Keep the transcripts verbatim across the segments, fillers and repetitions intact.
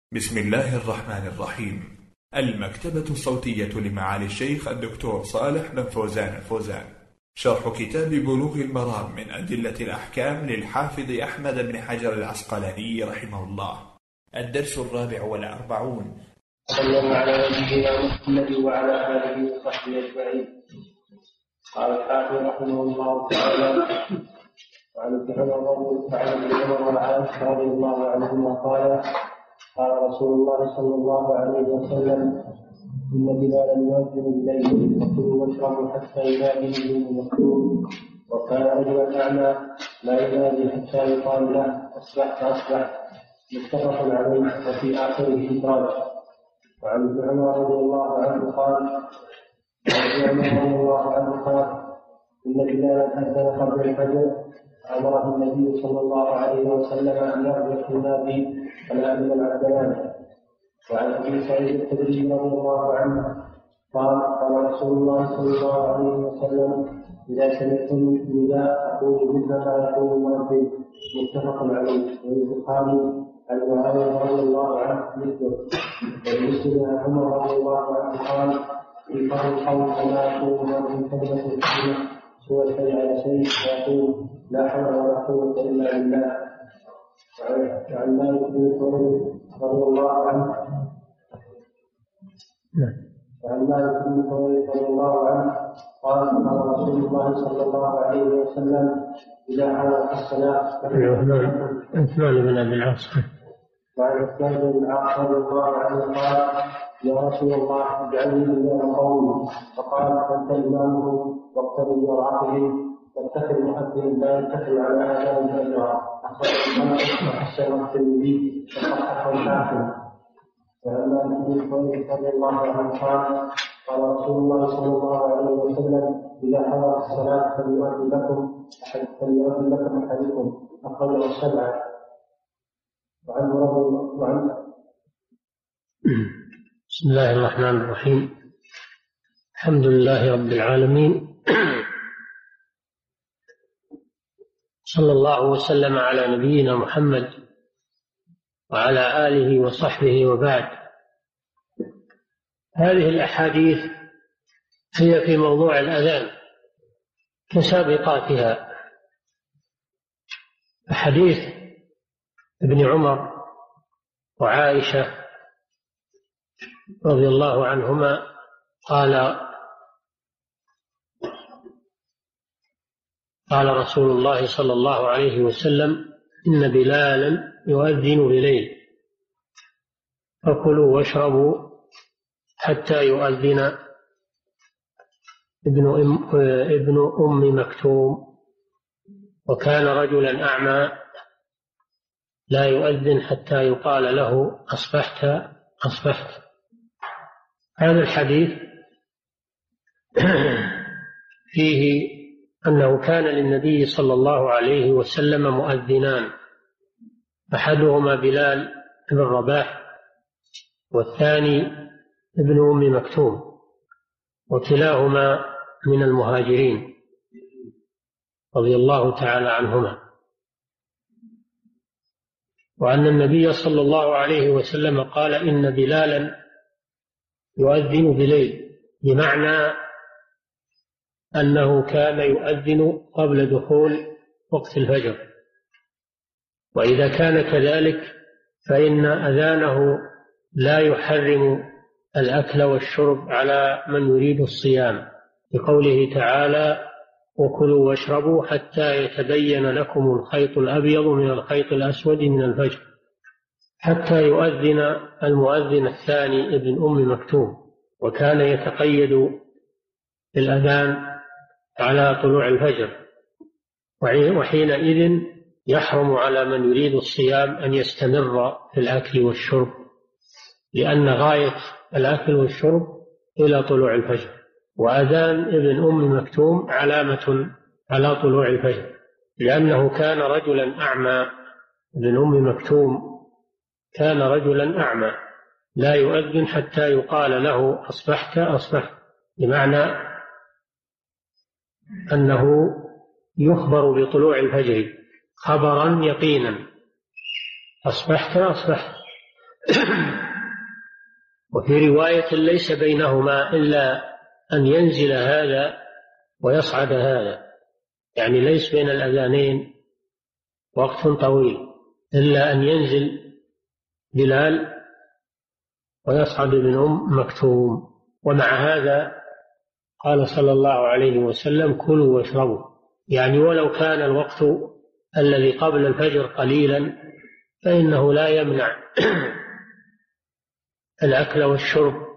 بسم الله الرحمن الرحيم. المكتبة الصوتية لمعالي الشيخ الدكتور صالح بن فوزان الفوزان، شرح كتاب بلوغ المرام من أدلة الأحكام للحافظ أحمد بن حجر العسقلاني رحمه الله. الدرس الرابع والأربعون. صلى الله على نبينا محمد وعلى آله وصحبه أجمعين. قال الحافظ رحمه الله تعالى: وعن ابن عمر وعن ابن عمر وعائشة رضي الله عنهما قال: قال رسول الله صلى الله عليه وسلم: إن بلالا يؤذن بالليل فكلوا واشربوا حتى ينادي به المكتوب، وكان رجلا أعمى لا ينادي حتى يقال له أصبحت أصبحت. متفق عليه. وفي آخره إدراج. وعن ابن عمر رضي الله عنه قال: عن ابن عمر رضي الله عنه قال: إن بلالا أذن قبل الفجر أمره النبي صلى الله عليه وسلم أن يغلق النادي الآن العبدان. وعن أبي سعيد الخدري رضي الله عنه قال: قال رسول الله صلى الله عليه وسلم: إذا سمعتم النداء فقولوا مثل ما يقول المؤذن. متفق عليه. والبخاري عن معاوية رضي الله عنه مثله. ومسلم عن عمر رضي الله عنه قال: في فضل القول كما يقول المؤذن كلمة كلمة سوى الشيء على شيء فيقول لا حول ولا قوة إلا بالله. وعن مالك بن حويرث رضي الله عنه وعن مالك بن حويرث رضي الله عنه قال: قال رسول الله صلى الله عليه وسلم: إذا حضرت الصلاة. عثمان بن أبي العاص. وعن عثمان بن العاص رضي الله عنه قال: يا رسول الله اجعلني إمام قومي. فقال: أنت إمامهم واقتدي برعاهم، واتخذ المؤذن لا يتخذ على آذان الأجرى. أخرجه مسلم وحسن الترمذي وصححه الحاكم. وعن مالك بن حويرث رضي الله عنه قال: قال رسول الله صلى الله عليه وسلم: إذا حضرت الصلاة فليؤذن لكم فليؤذن لكم أحدكم. أخرجه السبعة. وعنه رضي وعنه. بسم الله الرحمن الرحيم. الحمد لله رب العالمين، صلى الله وسلم على نبينا محمد وعلى آله وصحبه وبعد. هذه الأحاديث هي في موضوع الأذان كسابقاتها. حديث ابن عمر وعائشة رضي الله عنهما قال: قال رسول الله صلى الله عليه وسلم: إن بلالا يؤذن بليل فكلوا واشربوا حتى يؤذن ابن أم, ابن أم مكتوم، وكان رجلا أعمى لا يؤذن حتى يقال له أصبحت أصبحت. هذا الحديث فيه أنه كان للنبي صلى الله عليه وسلم مؤذنان، أحدهما بلال بن رباح والثاني ابن أم مكتوم، وكلاهما من المهاجرين رضي الله تعالى عنهما. وأن النبي صلى الله عليه وسلم قال: إن بلالا يؤذن بليل، بمعنى أنه كان يؤذن قبل دخول وقت الفجر. وإذا كان كذلك فإن أذانه لا يحرم الأكل والشرب على من يريد الصيام، لقوله تعالى: وكلوا واشربوا حتى يتبين لكم الخيط الأبيض من الخيط الأسود من الفجر، حتى يؤذن المؤذن الثاني ابن أم مكتوم. وكان يتقيد الأذان على طلوع الفجر، وحينئذ يحرم على من يريد الصيام أن يستمر في الأكل والشرب، لأن غاية الأكل والشرب إلى طلوع الفجر. وأذان ابن أم مكتوم علامة على طلوع الفجر، لأنه كان رجلا أعمى. ابن أم مكتوم كان رجلا أعمى لا يؤذن حتى يقال له أصبحت أصبحت، بمعنى أنه يخبر بطلوع الفجر خبرا يقينا: أصبحت أصبحت. وفي رواية ليس بينهما إلا أن ينزل هذا ويصعد هذا، يعني ليس بين الأذانين وقت طويل إلا أن ينزل بلال ويصعد ابن أم مكتوم. ومع هذا قال صلى الله عليه وسلم: كلوا واشربوا، يعني ولو كان الوقت الذي قبل الفجر قليلا فإنه لا يمنع الأكل والشرب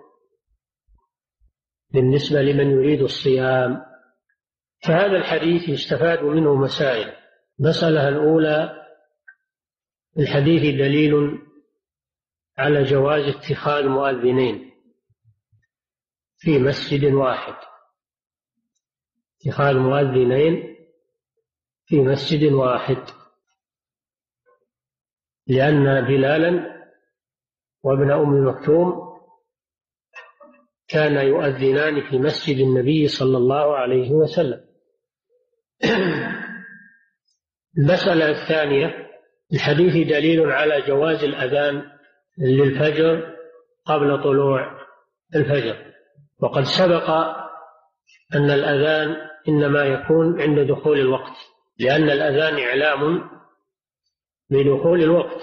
بالنسبة لمن يريد الصيام. فهذا الحديث يستفاد منه مسائل. المسألة الأولى: الحديث دليل على جواز اتخاذ مؤذنين في مسجد واحد، اتخاذ مؤذنين في مسجد واحد، لأن بلالا وابن أم مكتوم كان يؤذنان في مسجد النبي صلى الله عليه وسلم. المسألة الثانية: الحديث دليل على جواز الأذان للفجر قبل طلوع الفجر، وقد سبق أن الأذان إنما يكون عند دخول الوقت، لأن الأذان إعلام بدخول الوقت،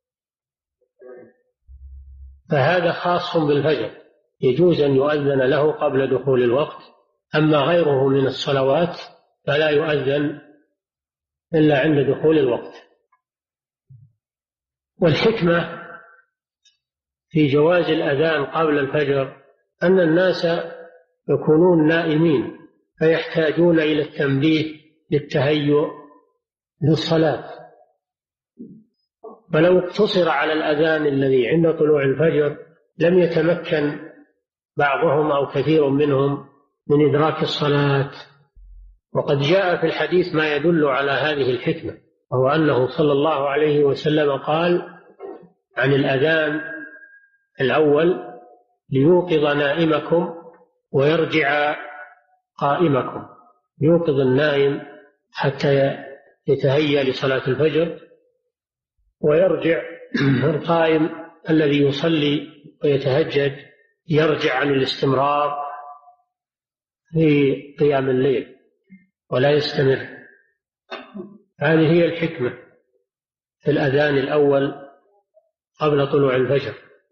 فهذا خاص بالفجر، يجوز أن يؤذن له قبل دخول الوقت. أما غيره من الصلوات فلا يؤذن إلا عند دخول الوقت. والحكمة في جواز الأذان قبل الفجر أن الناس يكونون نائمين فيحتاجون إلى التنبيه للتهيؤ للصلاة، فلو اقتصر على الأذان الذي عند طلوع الفجر لم يتمكن بعضهم أو كثير منهم من إدراك الصلاة. وقد جاء في الحديث ما يدل على هذه الحكمة، وهو أنه صلى الله عليه وسلم قال عن الأذان الأول: ليوقظ نائمكم ويرجع قائمكم، يوقظ النائم حتى يتهيأ لصلاة الفجر، ويرجع القائم الذي يصلي ويتهجد يرجع عن الاستمرار في قيام الليل ولا يستمر. هذه هي الحكمة في الأذان الأول قبل طلوع الفجر.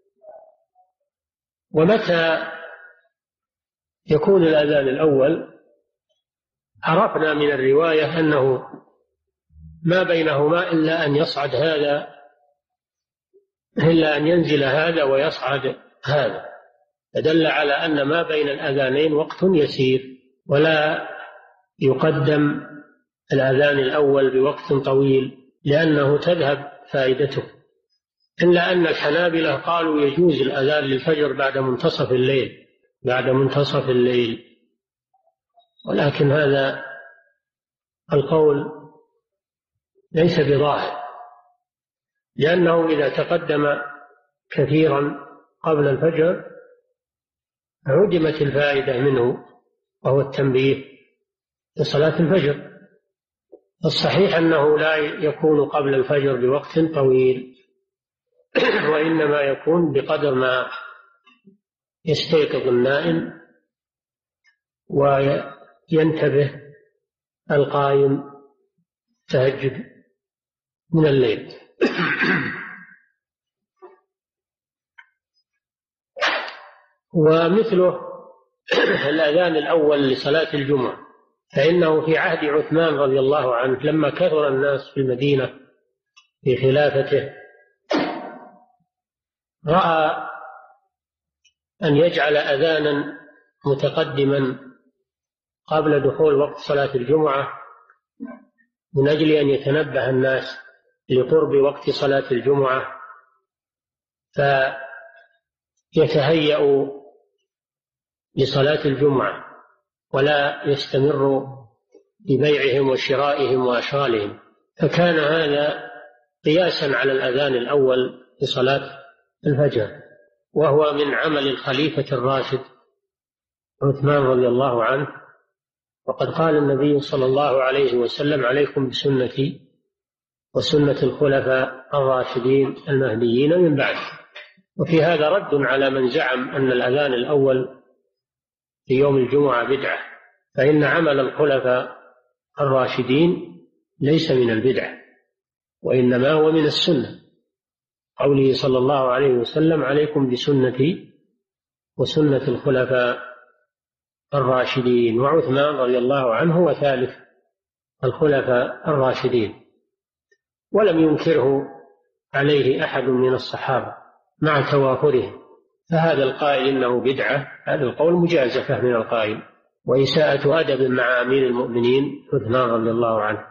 ومتى يكون الأذان الأول؟ عرفنا من الرواية أنه ما بينهما إلا أن يصعد هذا إلا أن ينزل هذا ويصعد هذا، فدل على أن ما بين الأذانين وقت يسير، ولا يقدم الأذان الأول بوقت طويل لأنه تذهب فائدته. إلا أن الحنابلة قالوا يجوز الأذان للفجر بعد منتصف الليل بعد منتصف الليل ولكن هذا القول ليس بظاهر، لأنه إذا تقدم كثيرا قبل الفجر عدمت الفائدة منه، وهو التنبيه لصلاة الفجر. الصحيح أنه لا يكون قبل الفجر بوقت طويل، وإنما يكون بقدر ما يستيقظ النائم وينتبه القائم تهجد من الليل. ومثله الأذان الأول لصلاة الجمعة، فإنه في عهد عثمان رضي الله عنه لما كثر الناس في المدينة في خلافته رأى أن يجعل أذانا متقدما قبل دخول وقت صلاة الجمعة من أجل أن يتنبه الناس لقرب وقت صلاة الجمعة فيتهيأوا لصلاة الجمعة ولا يستمروا ببيعهم وشرائهم وأشغالهم. فكان هذا قياسا على الأذان الأول لصلاة الفجر، وهو من عمل الخليفة الراشد عثمان رضي الله عنه. وقد قال النبي صلى الله عليه وسلم: عليكم بسنتي وسنة الخلفاء الراشدين المهديين من بعد. وفي هذا رد على من زعم أن الأذان الأول في يوم الجمعة بدعة، فإن عمل الخلفاء الراشدين ليس من البدعة، وإنما هو من السنة، قوله صلى الله عليه وسلم: عليكم بسنتي وسنة الخلفاء الراشدين. وعثمان رضي الله عنه وثالث الخلفاء الراشدين، ولم ينكره عليه أحد من الصحابة مع توافره، فهذا القائل إنه بدعة هذا القول مجازفة من القائل، وإساءة أدب مع أمير المؤمنين عثمان رضي الله عنه.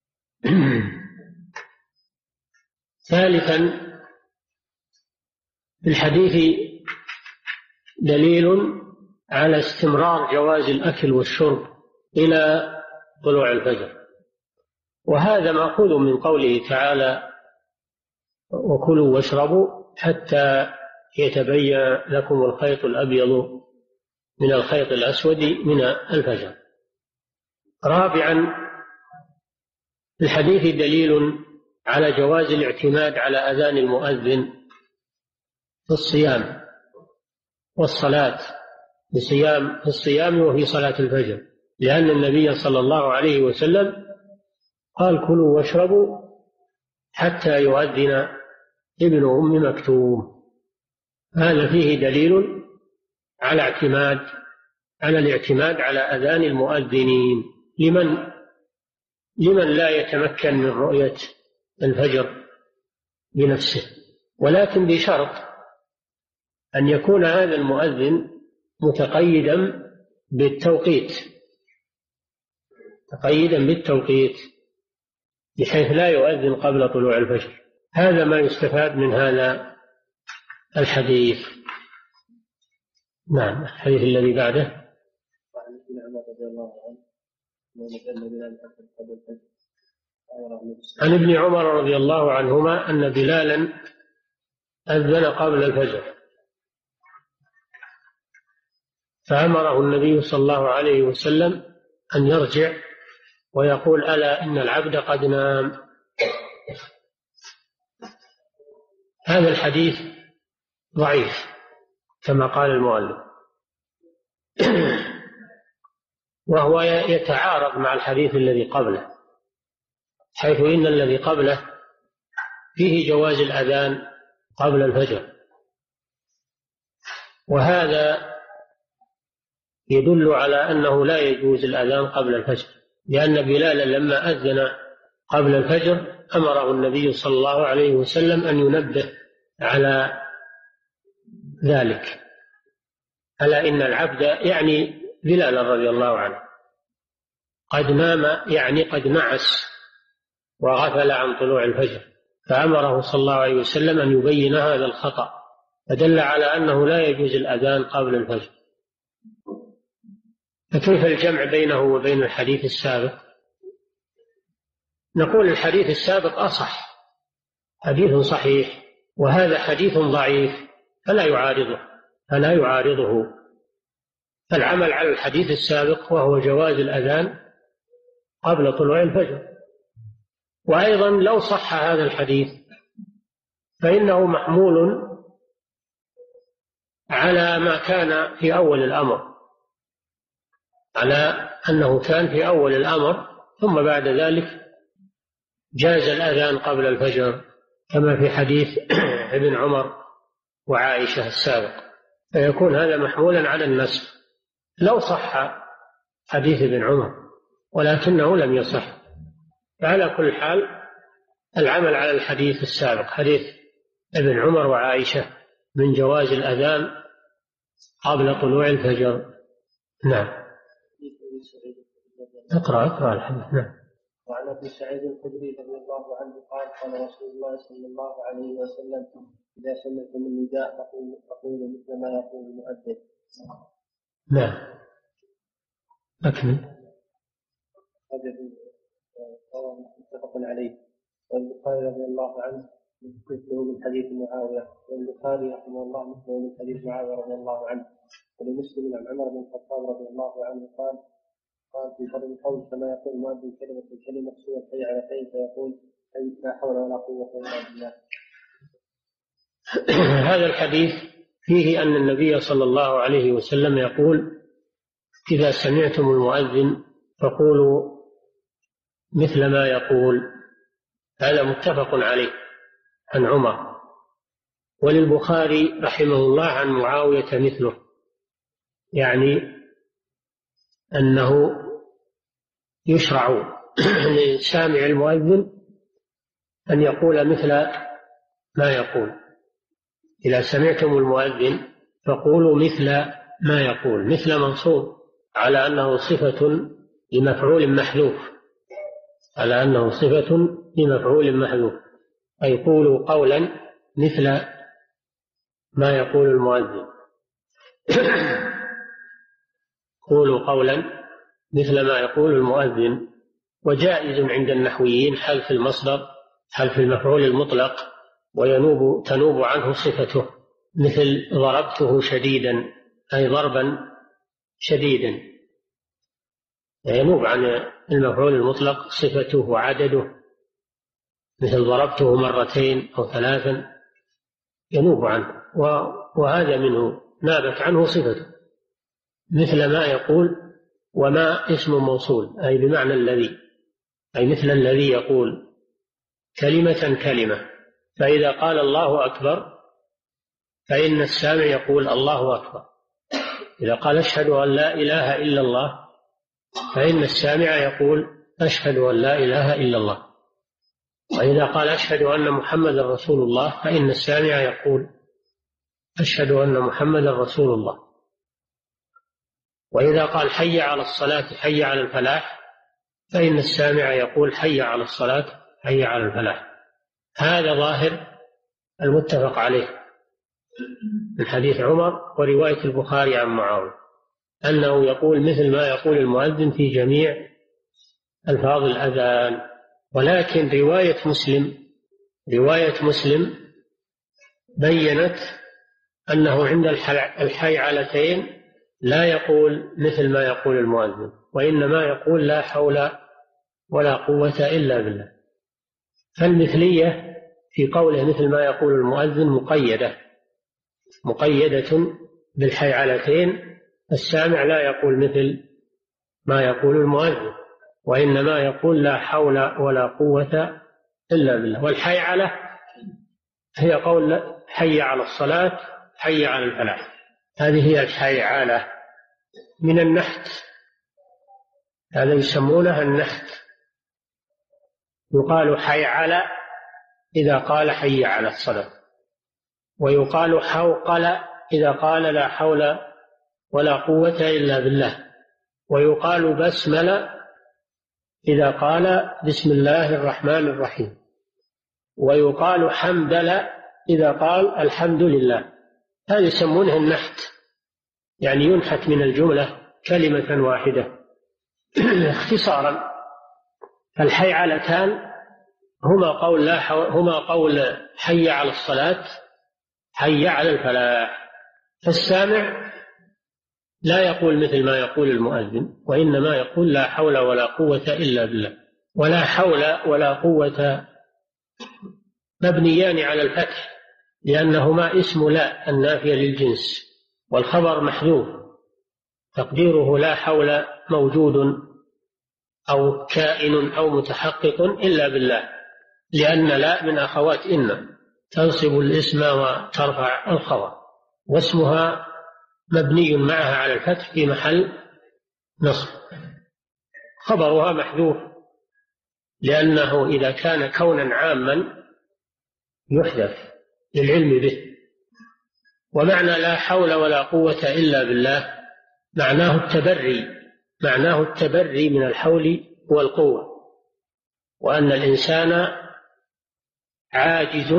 ثالثا، في الحديث دليل على استمرار جواز الأكل والشرب إلى طلوع الفجر، وهذا مأخوذ من قوله تعالى: وكلوا واشربوا حتى يتبين لكم الخيط الأبيض من الخيط الأسود من الفجر. رابعا، في الحديث دليل على جواز الاعتماد على أذان المؤذن في الصيام والصلاة، بصيام في الصيام وفي صلاة الفجر، لأن النبي صلى الله عليه وسلم قال: كلوا واشربوا حتى يؤذن ابن أم مكتوم. هذا فيه دليل على اعتماد على الاعتماد على أذان المؤذنين لمن لمن لا يتمكن من رؤية الفجر بنفسه، ولكن بشرط أن يكون هذا المؤذن متقيدا بالتوقيت تقيدا بالتوقيت بحيث لا يؤذن قبل طلوع الفجر. هذا ما يستفاد من هذا الحديث. نعم. الحديث الذي بعده عن ابن عمر رضي الله عنهما أن بلالا أذن قبل الفجر، فأمره النبي صلى الله عليه وسلم أن يرجع ويقول: ألا إن العبد قد نام. هذا الحديث ضعيف كما قال المؤلف، وهو يتعارض مع الحديث الذي قبله، حيث إن الذي قبله فيه جواز الأذان قبل الفجر، وهذا يدل على أنه لا يجوز الأذان قبل الفجر، لأن بلالا لما أذن قبل الفجر أمره النبي صلى الله عليه وسلم أن ينبه على ذلك: ألا إن العبد، يعني بلالا رضي الله عنه، قد نام، يعني قد نعس وغفل عن طلوع الفجر، فأمره صلى الله عليه وسلم أن يبين هذا الخطأ، فدل على أنه لا يجوز الأذان قبل الفجر. فكيف الجمع بينه وبين الحديث السابق؟ نقول الحديث السابق أصح، حديث صحيح، وهذا حديث ضعيف فلا يعارضه فلا يعارضه فالعمل على الحديث السابق وهو جواز الأذان قبل طلوع الفجر. وأيضا لو صح هذا الحديث فإنه محمول على ما كان في أول الأمر، على أنه كان في أول الأمر ثم بعد ذلك جاز الأذان قبل الفجر، كما في حديث ابن عمر وعائشة السابق، فيكون هذا محمولا على النسخ لو صح حديث ابن عمر، ولكنه لم يصح. فعلى كل حال العمل على الحديث السابق، حديث ابن عمر وعائشة، من جواز الأذان قبل طلوع الفجر. نعم. اقرأ اقرأ الحديث. نعم. وعن ابي سعيد الخدري رضي الله عنه قال: قال رسول الله صلى الله عليه وسلم: اذا سمعتم النداء فقولوا مثل ما يقول المؤذن. نعم. أكمل. متفق عليه. والبخاري رضي الله عنه مثله من حديث معاويه، والبخاري رحمه الله مثله من حديث معاويه رضي الله عنه. ولمسلم عن عمر بن الخطاب رضي الله عنه قال: قال في فضل القول كما يقول المؤذن كلمة الكلمة سوى حي على حي، فيقول: لا حول ولا قوة إلا بالله. هذا الحديث فيه أن النبي صلى الله عليه وسلم يقول: إذا سمعتم المؤذن فقولوا مثل ما يقول. هذا متفق عليه عن عمر. وللبخاري رحمه الله عن معاوية مثله، يعني أنه يشرع لسامع المؤذن أن يقول مثل ما يقول. إذا سمعتم المؤذن فقولوا مثل ما يقول. مثل منصوب على أنه صفة لمفعول محذوف، على أنه صفة لمفعول محذوف، أي قولوا قولا مثل ما يقول المؤذن. قولوا قولا مثل ما يقول المؤذن. وجائز عند النحويين حذف المصدر، حذف المفعول المطلق، وينوب تنوب عنه صفته، مثل ضربته شديدا، أي ضربا شديدا، ينوب عن المفعول المطلق صفته وعدده، مثل ضربته مرتين أو ثلاثا، ينوب عنه، وهذا منه نابت عنه صفته. مثل ما يقول، وما اسم موصول أي بمعنى الذي، أي مثل الذي يقول كلمة كلمة. فإذا قال الله أكبر فإن السامع يقول الله أكبر. إذا قال أشهد أن لا إله إلا الله فإن السامع يقول أشهد أن لا إله إلا الله. وإذا قال أشهد أن محمد رسول الله فإن السامع يقول أشهد أن محمد رسول الله. وإذا قال حي على الصلاة حي على الفلاح فإن السامع يقول حي على الصلاة حي على الفلاح. هذا ظاهر المتفق عليه من حديث عمر ورواية البخاري عن معاوية، أنه يقول مثل ما يقول المؤذن في جميع ألفاظ الأذان. ولكن رواية مسلم رواية مسلم بينت أنه عند الحيعلتين لا يقول مثل ما يقول المؤذن، وإنما يقول لا حول ولا قوة إلا بالله. فالمثلية في قوله مثل ما يقول المؤذن مقيدة مقيدة بالحيعلتين. السامع لا يقول مثل ما يقول المؤذن، وإنما يقول لا حول ولا قوة إلا بالله. والحيعلة هي قول حي على الصلاة حي على الفلاح، هذه هي الحيعلة من النحت، هذا يسمونها النحت. يقال حيعلة إذا قال حي على الصلاة، ويقال حوقل إذا قال لا حول ولا قوة إلا بالله، ويقال بسملة إذا قال بسم الله الرحمن الرحيم، ويقال حمدلة إذا قال الحمد لله. هذا يسمونه النحت، يعني ينحت من الجملة كلمة واحدة اختصارا. الحيعلتان هما قول لا حو... هما قول حي على الصلاة حي على الفلاح. فالسامع لا يقول مثل ما يقول المؤذن، وإنما يقول لا حول ولا قوة إلا بالله. ولا حول ولا قوة مبنيان على الفتح، لأنهما اسم لا النافية للجنس، والخبر محذوف تقديره لا حول موجود أو كائن أو متحقق إلا بالله، لأن لا من أخوات إن تنصب الاسم وترفع الخبر، واسمها مبني معها على الفتح في محل نصب. خبرها محذوف لأنه إذا كان كونا عاما يحذف للعلم به. ومعنى لا حول ولا قوة إلا بالله معناه التبري معناه التبري من الحول والقوة، وأن الإنسان عاجز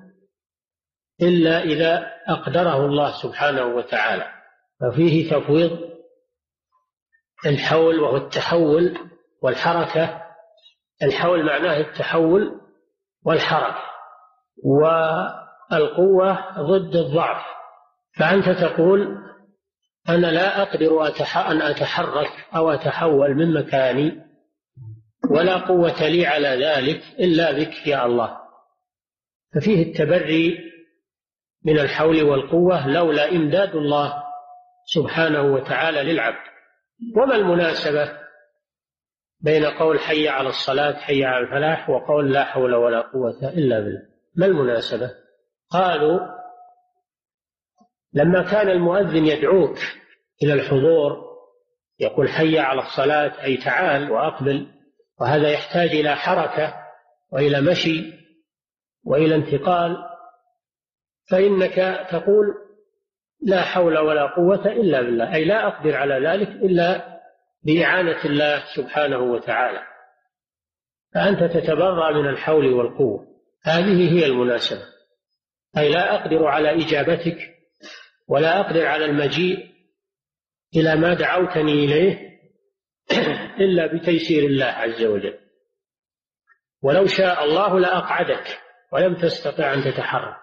إلا إذا أقدره الله سبحانه وتعالى. ففيه تفويض الحول وهو التحول والحركة. الحول معناه التحول والحركة، والقوة ضد الضعف. فأنت تقول أنا لا أقدر أن أتحرك أو أتحول من مكاني، ولا قوة لي على ذلك إلا بك يا الله. ففيه التبري من الحول والقوة لولا إمداد الله سبحانه وتعالى للعبد. وما المناسبة بين قول حي على الصلاة حي على الفلاح وقول لا حول ولا قوة إلا بالله؟ ما المناسبة؟ قالوا لما كان المؤذن يدعوك إلى الحضور يقول حي على الصلاة أي تعال وأقبل، وهذا يحتاج إلى حركة وإلى مشي وإلى انتقال، فإنك تقول لا حول ولا قوة إلا بالله، أي لا أقدر على ذلك إلا بإعانة الله سبحانه وتعالى، فأنت تتبرأ من الحول والقوة. هذه هي المناسبة، أي لا أقدر على إجابتك ولا أقدر على المجيء إلى ما دعوتني إليه إلا بتيسير الله عز وجل، ولو شاء الله لأقعدك ولم تستطع أن تتحرك.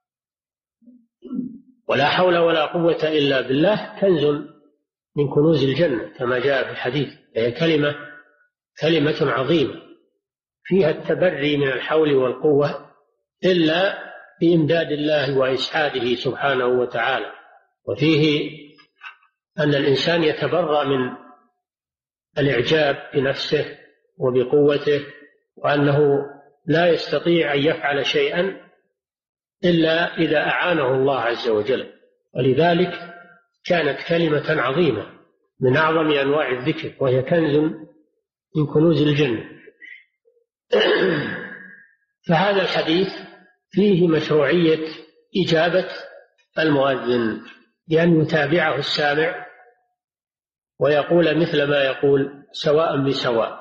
ولا حول ولا قوة إلا بالله كنز من كنوز الجنة كما جاء في الحديث، هي كلمة كلمة عظيمة فيها التبري من الحول والقوة إلا بإمداد الله وإسعاده سبحانه وتعالى. وفيه أن الإنسان يتبرأ من الإعجاب بنفسه وبقوته، وأنه لا يستطيع أن يفعل شيئا إلا إذا أعانه الله عز وجل. ولذلك كانت كلمة عظيمة من أعظم أنواع الذكر، وهي كنز من كنوز الجنة. فهذا الحديث فيه مشروعية إجابة المؤذن بأن يتابعه السامع ويقول مثل ما يقول سواء بسواء.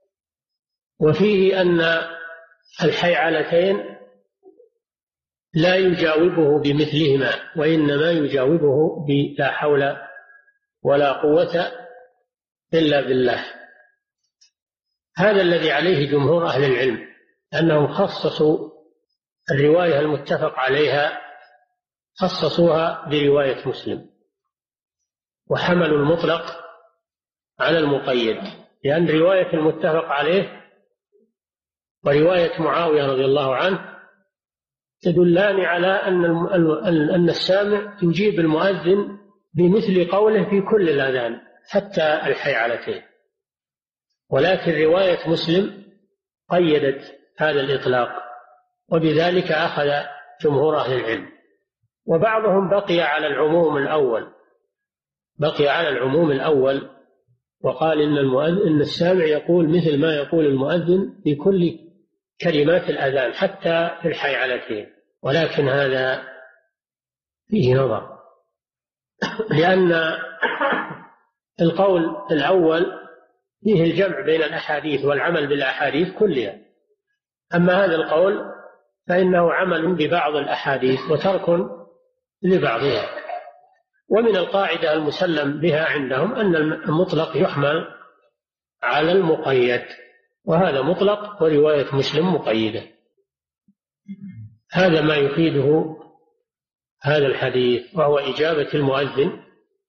وفيه أن الحيعلتين لا يجاوبه بمثلهما، وإنما يجاوبه بلا حول ولا قوة إلا بالله. هذا الذي عليه جمهور أهل العلم، أنهم خصصوا الرواية المتفق عليها خصصوها برواية مسلم، وحملوا المطلق على المقيد، لأن رواية المتفق عليه ورواية معاوية رضي الله عنه تدلان على أن أن السامع يجيب المؤذن بمثل قوله في كل الأذان حتى الحيعلتين، ولكن رواية مسلم قيدت هذا الإطلاق، وبذلك أخذ جمهور أهل العلم. وبعضهم بقي على العموم الأول بقي على العموم الأول وقال إن المؤذن إن السامع يقول مثل ما يقول المؤذن في كل كلمات الأذان حتى في الحيعلتين، ولكن هذا فيه نظر، لأن القول الأول فيه الجمع بين الأحاديث والعمل بالأحاديث كلها، أما هذا القول فإنه عمل ببعض الأحاديث وترك لبعضها. ومن القاعدة المسلم بها عندهم أن المطلق يحمل على المقيد، وهذا مطلق ورواية مسلم مقيدة. هذا ما يفيده هذا الحديث، وهو إجابة المؤذن،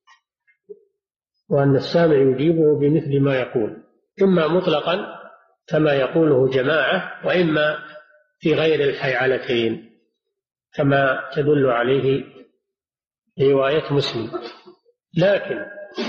وأن السامع يجيبه بمثل ما يقول، إما مطلقا كما يقوله جماعة، وإما في غير الحيعلتين كما تدل عليه رواية مسلم. لكن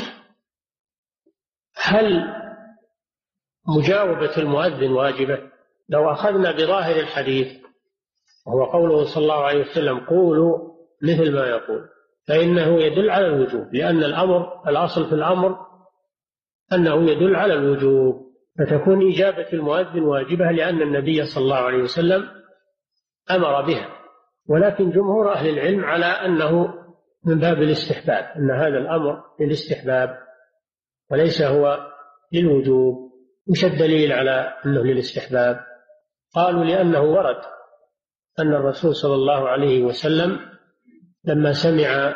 هل مجاوبة المؤذن واجبة؟ لو أخذنا بظاهر الحديث وهو قوله صلى الله عليه وسلم قولوا مثل ما يقول، فإنه يدل على الوجوب، لأن الأمر الأصل في الأمر أنه يدل على الوجوب، فتكون إجابة المؤذن واجبة لأن النبي صلى الله عليه وسلم أمر بها. ولكن جمهور أهل العلم على أنه من باب الاستحباب، أن هذا الأمر للاستحباب وليس هو للوجوب. وش الدليل على أنه للاستحباب؟ قالوا لأنه ورد أن الرسول صلى الله عليه وسلم لما سمع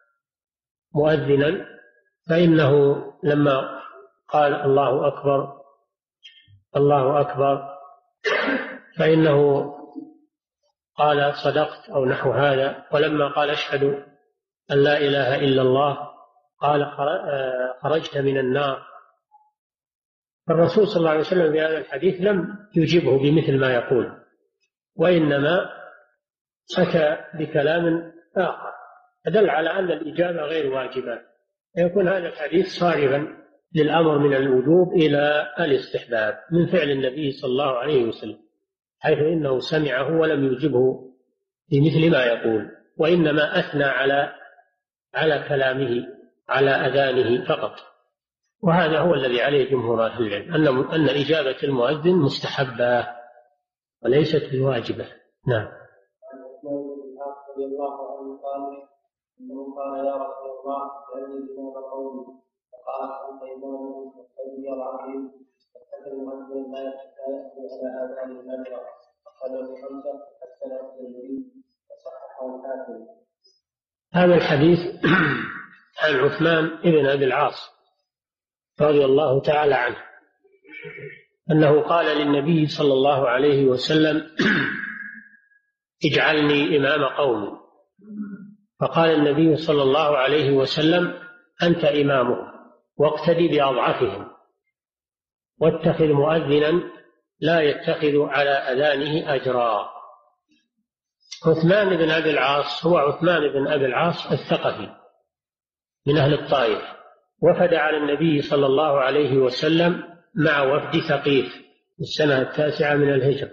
مؤذنا فإنه لما قال الله أكبر الله أكبر فإنه قال صدقت أو نحو هذا، ولما قال أشهد أن لا إله إلا الله قال خرجت من النار. فالرسول صلى الله عليه وسلم في هذا الحديث لم يجيبه بمثل ما يقول، وإنما أتى بكلام آخر أدل على أن الإجابة غير واجبة، يكون هذا الحديث صارفا للأمر من الوجوب إلى الاستحباب من فعل النبي صلى الله عليه وسلم، حيث إنه سمعه ولم يجبه بمثل ما يقول، وإنما أثنى على على كلامه على أذانه فقط. وهذا هو الذي عليه جمهور أهل العلم، أن أن إجابة المؤذن مستحبة وليست بواجبة. نعم. رضي الله عنه قال انه قال يا رسول الله جعلني امام قومي، فقال انت امامهم فقد يرعاهم فاتخذ المؤذن لا ياتي على اذان الامر، اخرجه خمسه حسن الترمذي وصححه الحاكم. هذا الحديث عن عثمان بن ابي العاص رضي الله تعالى عنه انه قال للنبي صلى الله عليه وسلم اجعلني امام قومي، فقال النبي صلى الله عليه وسلم أنت إمامهم واقتدي بأضعفهم واتخذ مؤذنا لا يتخذ على أذانه أجرا. عثمان بن أبي العاص هو عثمان بن أبي العاص الثقفي من أهل الطائف، وفد على النبي صلى الله عليه وسلم مع وفد ثقيف في السنة التاسعة من الهجرة،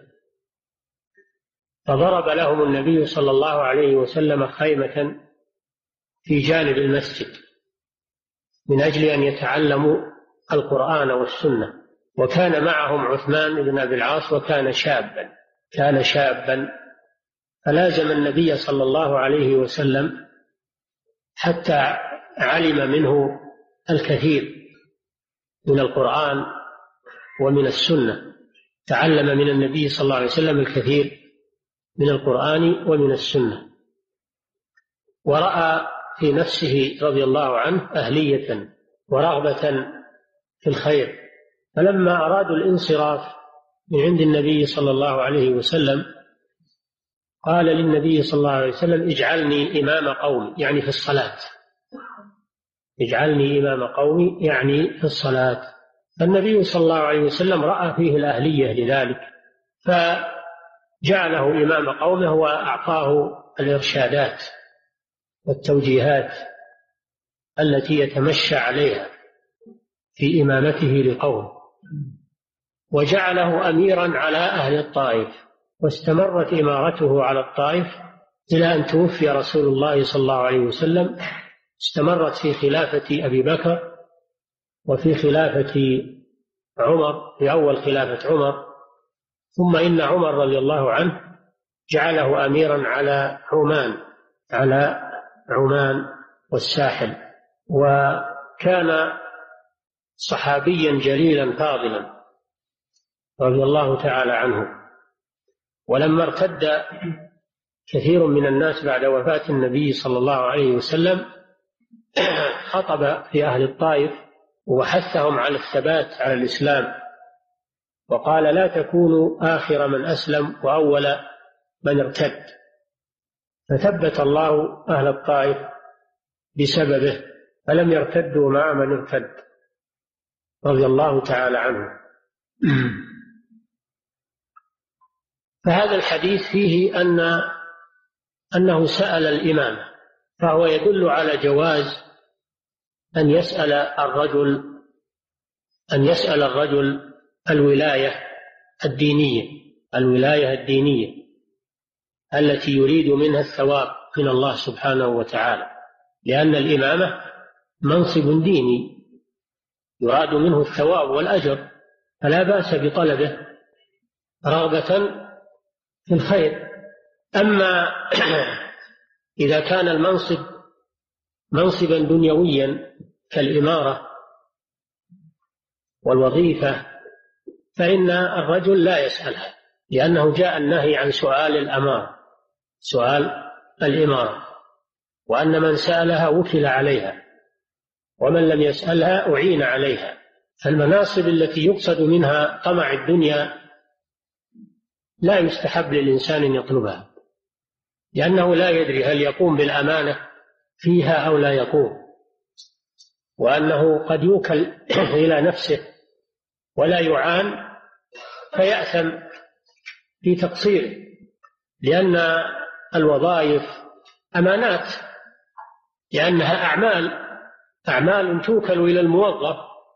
فضرب لهم النبي صلى الله عليه وسلم خيمة في جانب المسجد من أجل أن يتعلموا القرآن والسنة، وكان معهم عثمان بن أبي العاص وكان شابا كان شابا فلازم النبي صلى الله عليه وسلم حتى علم منه الكثير من القرآن ومن السنة، تعلم من النبي صلى الله عليه وسلم الكثير من القرآن ومن السنة، ورأى في نفسه رضي الله عنه أهلية ورغبة في الخير، فلما أرادوا الانصراف من عند النبي صلى الله عليه وسلم قال للنبي صلى الله عليه وسلم اجعلني إمام قومي، يعني في الصلاة، اجعلني إمام قومي يعني في الصلاة. فالنبي صلى الله عليه وسلم رأى فيه الأهلية لذلك فجعله إمام قومه وأعطاه الإرشادات والتوجيهات التي يتمشى عليها في إمامته لقومه، وجعله أميرا على أهل الطائف، واستمرت إمارته على الطائف إلى أن توفي رسول الله صلى الله عليه وسلم. استمرت في خلافة أبي بكر وفي خلافة عمر، في أول خلافة عمر، ثم إن عمر رضي الله عنه جعله أميرا على عمان على عمان والساحل، وكان صحابيا جليلا فاضلا رضي الله تعالى عنه. ولما ارتد كثير من الناس بعد وفاة النبي صلى الله عليه وسلم خطب في أهل الطائف وحثهم على الثبات على الإسلام، وقال لا تكونوا آخر من أسلم وأول من ارتد، فثبت الله أهل الطائف بسببه فلم يرتدوا مع من ارتد رضي الله تعالى عنه. فهذا الحديث فيه أن أنه سأل الإمام، فهو يدل على جواز أن يسأل الرجل أن يسأل الرجل الولاية الدينية الولاية الدينية التي يريد منها الثواب من الله سبحانه وتعالى، لأن الإمامة منصب ديني يراد منه الثواب والأجر، فلا بأس بطلبه رغبة في الخير. أما إذا كان المنصب منصبا دنيويا كالإمارة والوظيفة فإن الرجل لا يسألها، لأنه جاء النهي عن سؤال الأمارة سؤال الإمارة، وأن من سألها وكل عليها ومن لم يسألها أعين عليها. فالمناصب التي يقصد منها طمع الدنيا لا يستحب للإنسان أن يطلبها، لأنه لا يدري هل يقوم بالأمانة فيها أو لا يقوم، وأنه قد يوكل إلى نفسه ولا يعان فيأثم في تقصيره، لأن الوظائف أمانات، لأنها أعمال أعمال توكل إلى الموظف،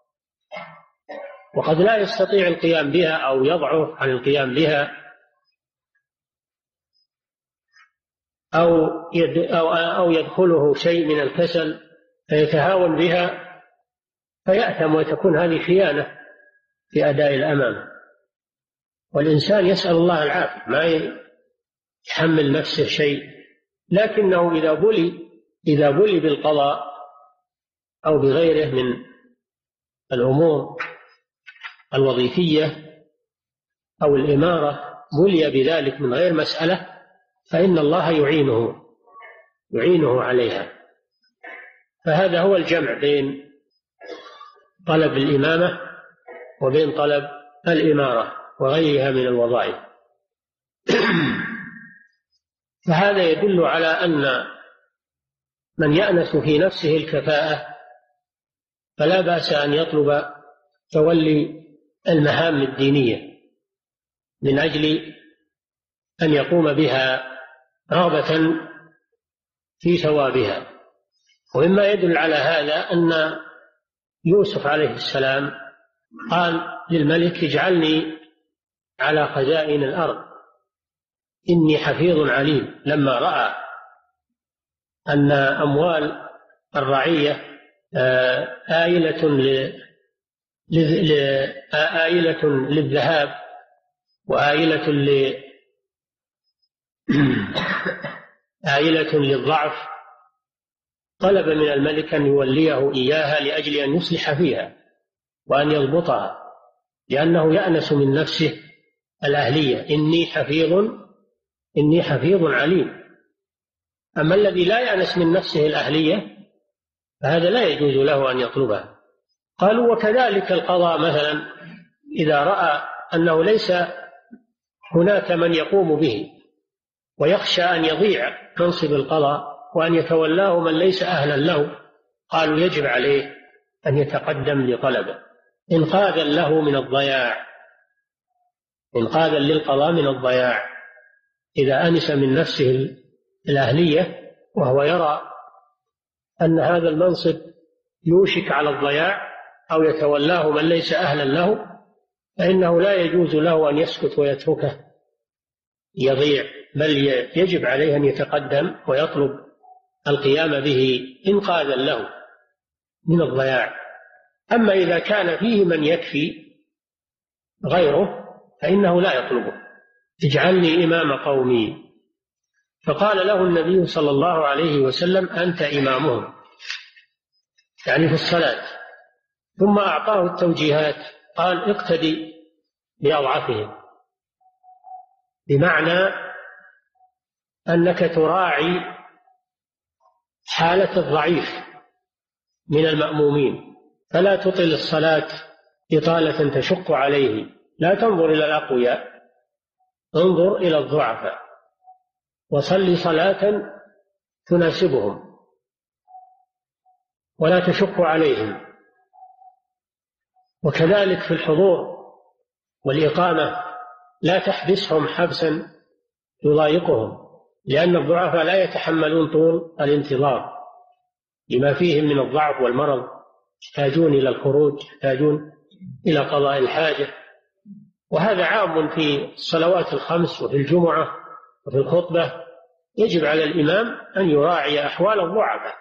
وقد لا يستطيع القيام بها أو يضعف عن القيام بها، أو أو يدخله شيء من الكسل فيتهاون بها فيأثم، وتكون هذه خيانة في أداء الأمانة. والإنسان يسأل الله العافية، ما يحمل نفسه شيء، لكنه إذا بلي إذا بلي بالقضاء أو بغيره من الأمور الوظيفية أو الإمارة، بلي بذلك من غير مسألة، فإن الله يعينه يعينه عليها. فهذا هو الجمع بين طلب الإمامة وبين طلب الإمارة وغيرها من الوظائف. فهذا يدل على أن من يأنس في نفسه الكفاءة فلا بأس أن يطلب تولي المهام الدينية من أجل أن يقوم بها رغبة في ثوابها. ومما يدل على هذا أن يوسف عليه السلام قال للملك: اجعلني على خزائن الأرض إني حفيظ عليم، لما رأى أن أموال الرعية آيلة آيلة للذهاب وآيلة آيلة للضعف، طلب من الملك أن يوليه إياها لأجل أن يصلح فيها وأن يضبطها، لأنه يأنس من نفسه الأهلية: إني حفيظ إني حفيظ عليم. أما الذي لا يأنس من نفسه الأهلية فهذا لا يجوز له أن يطلبها. قالوا: وكذلك القضاء مثلا، إذا رأى أنه ليس هناك من يقوم به ويخشى أن يضيع منصب القضاء وأن يتولاه من ليس أهلا له، قالوا يجب عليه أن يتقدم لطلبه إنقاذا له من الضياع، إنقاذا للقضاء من الضياع. إذا أنس من نفسه الأهلية وهو يرى أن هذا المنصب يوشك على الضياع أو يتولاه من ليس أهلا له، فإنه لا يجوز له أن يسكت ويتركه يضيع، بل يجب عليه أن يتقدم ويطلب القيام به إنقاذا له من الضياع. أما إذا كان فيه من يكفي غيره فإنه لا يطلبه: اجعلني إمام قومي. فقال له النبي صلى الله عليه وسلم: أنت إمامهم، يعني في الصلاة. ثم أعطاه التوجيهات، قال: اقتدي بأضعفهم، بمعنى أنك تراعي حالة الضعيف من المأمومين، فلا تطل الصلاة إطالة تشق عليه، لا تنظر إلى الأقوياء، انظر إلى الضعفاء، وصل صلاة تناسبهم ولا تشق عليهم. وكذلك في الحضور والإقامة لا تحبسهم حبسا يضايقهم، لأن الضعفاء لا يتحملون طول الانتظار لما فيهم من الضعف والمرض، يحتاجون إلى الخروج، يحتاجون إلى قضاء الحاجة. وهذا عام في الصلوات الخمس وفي الجمعة وفي الخطبة. يجب على الإمام أن يراعي أحوال الضعفاء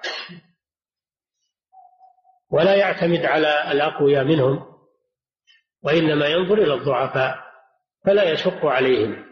ولا يعتمد على الأقوياء منهم، وإنما ينظر إلى الضعفاء فلا يشق عليهم.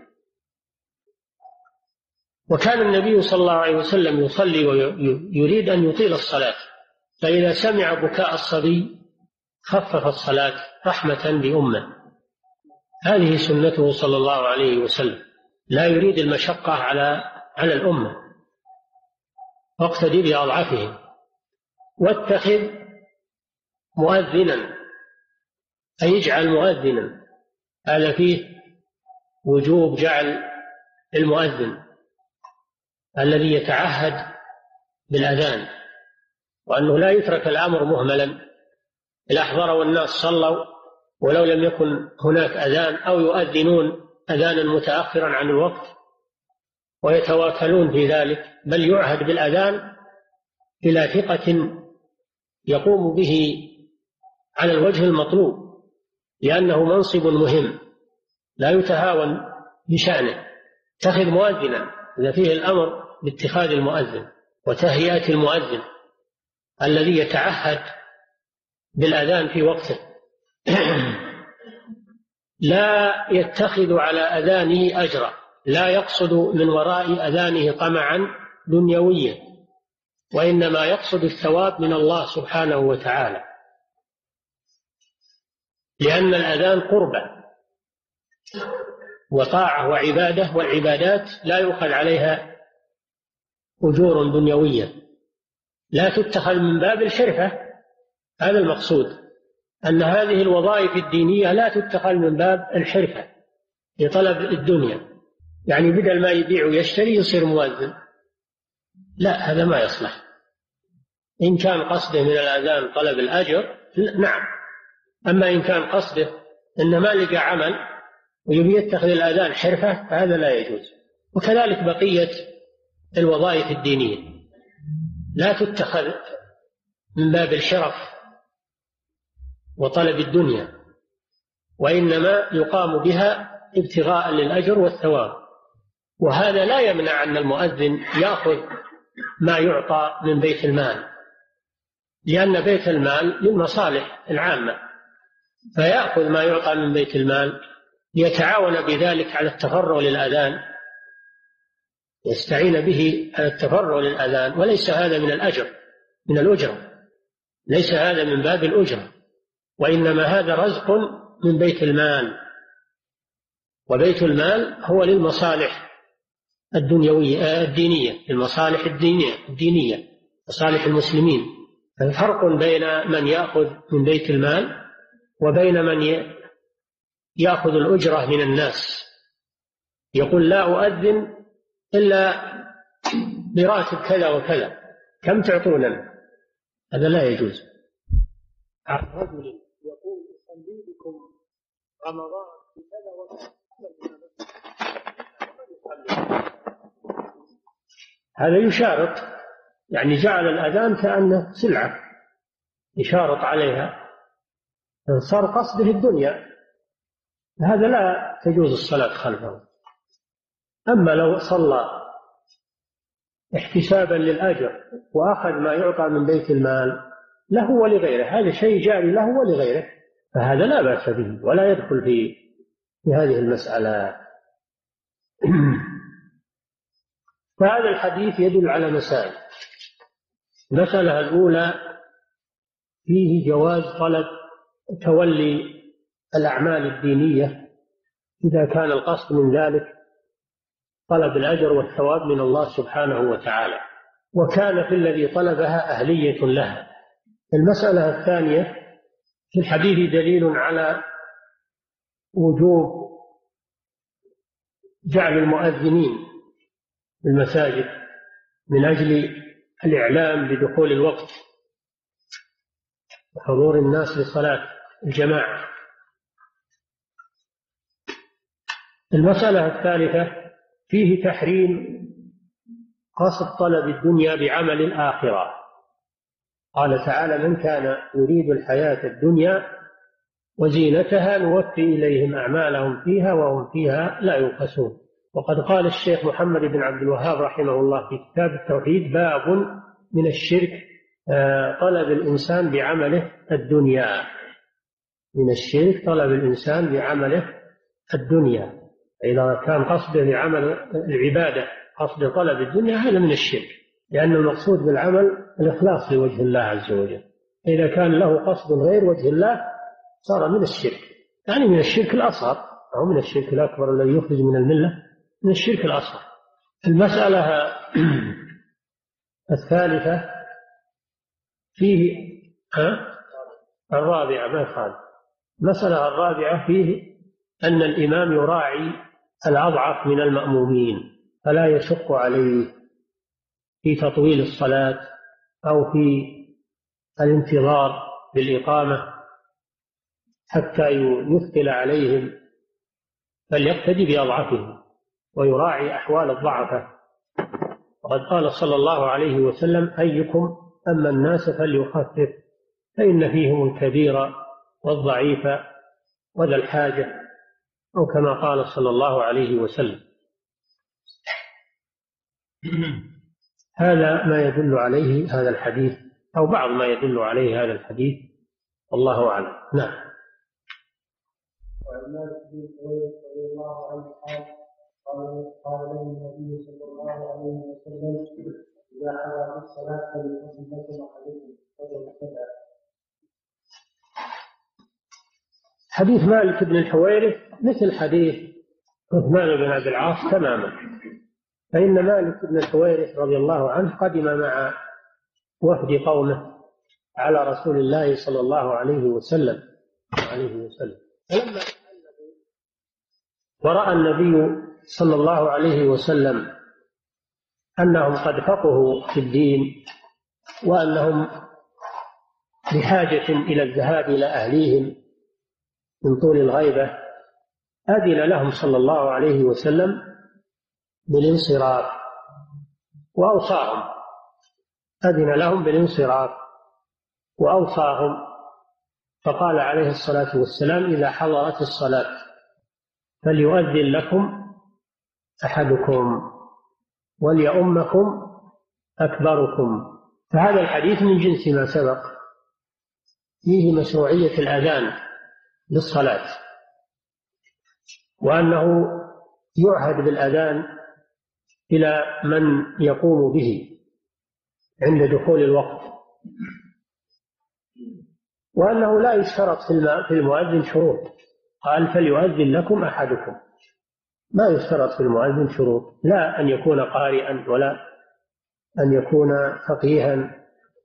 وكان النبي صلى الله عليه وسلم يصلي ويريد أن يطيل الصلاة، فإذا سمع بكاء الصبي خفف الصلاة رحمة بأمه. هذه سنته صلى الله عليه وسلم، لا يريد المشقة على على الأمة. واقتدي بأضعفهم. واتخذ مؤذنا، أي اجعل مؤذنا. هذا فيه وجوب جعل المؤذن الذي يتعهد بالأذان، وأنه لا يترك الأمر مهملا. إذا أحضروا الناس صلوا ولو لم يكن هناك أذان، أو يؤذنون أذانا متأخرا عن الوقت، ويتواكلون في ذلك، بل يعهد بالأذان إلى ثقة يقوم به على الوجه المطلوب، لأنه منصب مهم لا يتهاون بشأنه. اتخذ مؤذنا إذا فيه الأمر باتخاذ المؤذن وتهيئة المؤذن الذي يتعهد بالأذان في وقته. لا يتخذ على أذانه أجرا، لا يقصد من وراء أذانه طمعا دنيويا، وإنما يقصد الثواب من الله سبحانه وتعالى، لأن الأذان قربة وطاعة وعبادة، والعبادات لا يؤخذ عليها أجور دنيوية، لا تتخذ من باب الحرفة. هذا المقصود، أن هذه الوظائف الدينية لا تتخذ من باب الحرفة لطلب الدنيا، يعني بدل ما يبيع ويشتري يصير مؤذن، لا، هذا ما يصلح. إن كان قصده من الأذان طلب الأجر نعم، أما إن كان قصده إن ما لقى عمل ويبي يتخذ الأذان حرفة فهذا لا يجوز. وكذلك بقية الوظائف الدينية لا تتخذ من باب الشرف وطلب الدنيا، وإنما يقام بها ابتغاء للأجر والثواب. وهذا لا يمنع أن المؤذن يأخذ ما يعطى من بيت المال، لأن بيت المال للمصالح العامة، فيأخذ ما يعطى من بيت المال ليتعاون بذلك على التفرغ للأذان، يستعين به على التفرغ للأذان، وليس هذا من الأجر من الأجرة، ليس هذا من باب الأجرة، وإنما هذا رزق من بيت المال، وبيت المال هو للمصالح الدنيوية الدينية، المصالح الدينية الدينية مصالح المسلمين. فالفرق بين من يأخذ من بيت المال وبين من يأخذ الأجرة من الناس، يقول لا أؤذن إلا براتب كذا وكذا، كم تعطوننا؟ هذا لا يجوز. رجل يقول أصلي بكم رمضان بكذا وكذا، هذا يشارط، يعني جعل الأذان كأنه سلعة يشارط عليها، صار قصده الدنيا، هذا لا تجوز الصلاة خلفه. أما لو صلى احتسابا للأجر وأخذ ما يعطى من بيت المال له ولغيره، هذا شيء جاري له ولغيره، فهذا لا بأس به ولا يدخل في في هذه المسألة. فهذا الحديث يدل على مسائل. المسألة الأولى فيه جواز طلب تولي الأعمال الدينية إذا كان القصد من ذلك طلب الأجر والثواب من الله سبحانه وتعالى، وكان في الذي طلبها أهلية لها. المسألة الثانية في الحديث دليل على وجوب جعل المؤذنين في المساجد من أجل الإعلام بدخول الوقت وحضور الناس لصلاة الجماعة. المسألة الثالثة فيه تحريم قصد طلب الدنيا بعمل الآخرة. قال تعالى: من كان يريد الحياة الدنيا وزينتها نوفي إليهم أعمالهم فيها وهم فيها لا ينقصون. وقد قال الشيخ محمد بن عبد الوهاب رحمه الله في كتاب التوحيد: باب من الشرك طلب الإنسان بعمله الدنيا. من الشرك طلب الإنسان بعمله الدنيا، إذا كان قصده لعمل العبادة قصد طلب الدنيا هذا من الشرك، لأن المقصود بالعمل الإخلاص لوجه الله عز وجل. إذا كان له قصد غير وجه الله صار من الشرك، يعني من الشرك الأصغر أو من الشرك الأكبر الذي يخرج من الملة، من الشرك الأصغر. المسألة الثالثة فيه ها؟ الرابعة ما يخالف. المسألة الرابعة فيه أن الإمام يراعي الأضعف من المأمومين، فلا يشق عليه في تطويل الصلاة أو في الانتظار بالإقامة حتى يثقل عليهم، بل يقتدي بأضعفهم. ويراعي أحوال الضعفاء. وقد قال صلى الله عليه وسلم: أيكم أما الناس فليخفف فإن فيهم الكبير والضعيف وذا الحاجة، أو كما قال صلى الله عليه وسلم. هذا ما يدل عليه هذا الحديث، أو بعض ما يدل عليه هذا الحديث، والله أعلم. نعم. وعن مالك بن حويرث رضي الله عنه قال قال له النبي صلى الله عليه وسلم: إذا حضرت الصلاة فليصلي لكم أحدكم فضل كذا. حديث مالك بن الحويرث مثل حديث عثمان بن أبي العاص تماما، فإن مالك بن الحويرث رضي الله عنه قدم مع وفد قومه على رسول الله صلى الله عليه وسلم عليه وسلم فلما ورأى النبي صلى الله عليه وسلم أنهم قد فقهوا في الدين وأنهم بحاجة إلى الذهاب إلى أهليهم من طول الغيبة، أذن لهم صلى الله عليه وسلم بالانصراف وأوصاهم أذن لهم بالانصراف وأوصاهم فقال عليه الصلاة والسلام: إذا حضرت الصلاة فليؤذن لكم أحدكم وليؤمكم أكبركم. فهذا الحديث من جنس ما سبق، فيه مشروعية الأذان للصلاة، وأنه يعهد بالأذان إلى من يقوم به عند دخول الوقت، وأنه لا يشترط في المؤذن شروط. قال: فليؤذن لكم أحدكم، ما يشترط في المؤذن شروط، لا أن يكون قارئا ولا أن يكون فقيها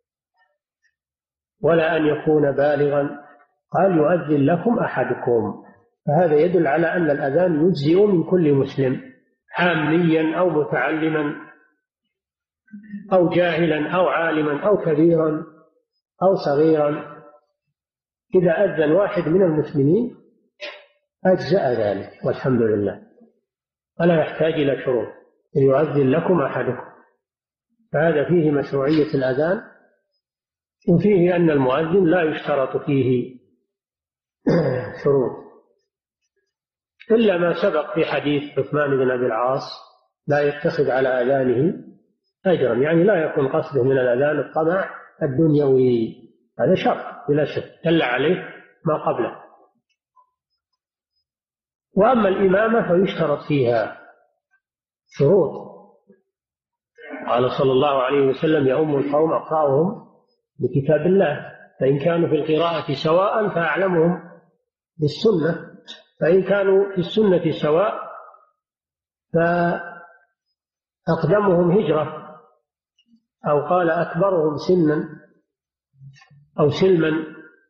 ولا أن يكون بالغا. قال: يؤذن لكم أحدكم. فهذا يدل على أن الأذان يجزئ من كل مسلم، عاميا أو متعلما أو جاهلا أو عالما أو كبيرا أو صغيرا. إذا أذن واحد من المسلمين أجزأ ذلك والحمد لله، ولا يحتاج إلى شروط. يؤذن لكم أحدكم، فهذا فيه مشروعية الأذان، وفيه أن المؤذن لا يشترط فيه شروط، إلا ما سبق في حديث عثمان بن أبي العاص: لا يتخذ على أذانه أجرا، يعني لا يكون قصده من الأذان الطمع الدنيوي، هذا شرط بلا شك دل عليه ما قبله. وأما الإمامة فيشترط فيها شروط. قال صلى الله عليه وسلم: يؤم القوم أقرأهم بكتاب الله، فإن كانوا في القراءة سواء فأعلمهم بالسنة، فإن كانوا في السنة سواء فأقدمهم هجرة، أو قال أكبرهم سنا أو سلما.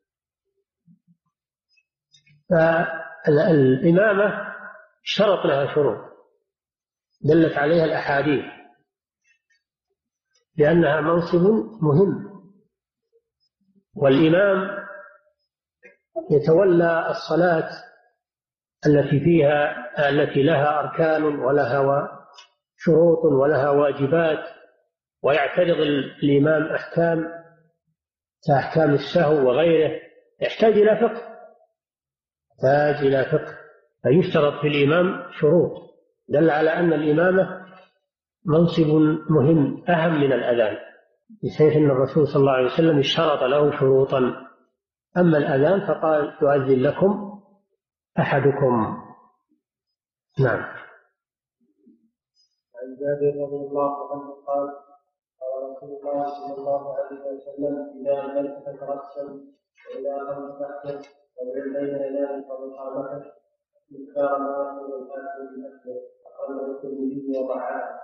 فالإمامة شرط لها شروط دلت عليها الأحاديث، لأنها منصب مهم، والإمام يتولى الصلاة التي فيها التي لها أركان ولها شروط ولها واجبات، ويعترض الإمام أحكام كأحكام السهو وغيره، يحتاج إلى فقه يحتاج إلى فقه فيشترط في الإمام شروط، دل على أن الإمامة منصب مهم أهم من الأذان، بحيث أن الرسول صلى الله عليه وسلم اشترط له شروطا. أما الأذان فقال: يؤذن لكم أحدكم. نعم. عن جابر رضي الله عنه قال: قال رسول الله صلى الله عليه وسلم: إذا أذنت فترسل، وإذا أقمت فاحتر، وابن بين يديك ومقامتك، إذكار ما يقول الآخر بنفسه، أقله الترمذي وضعفه.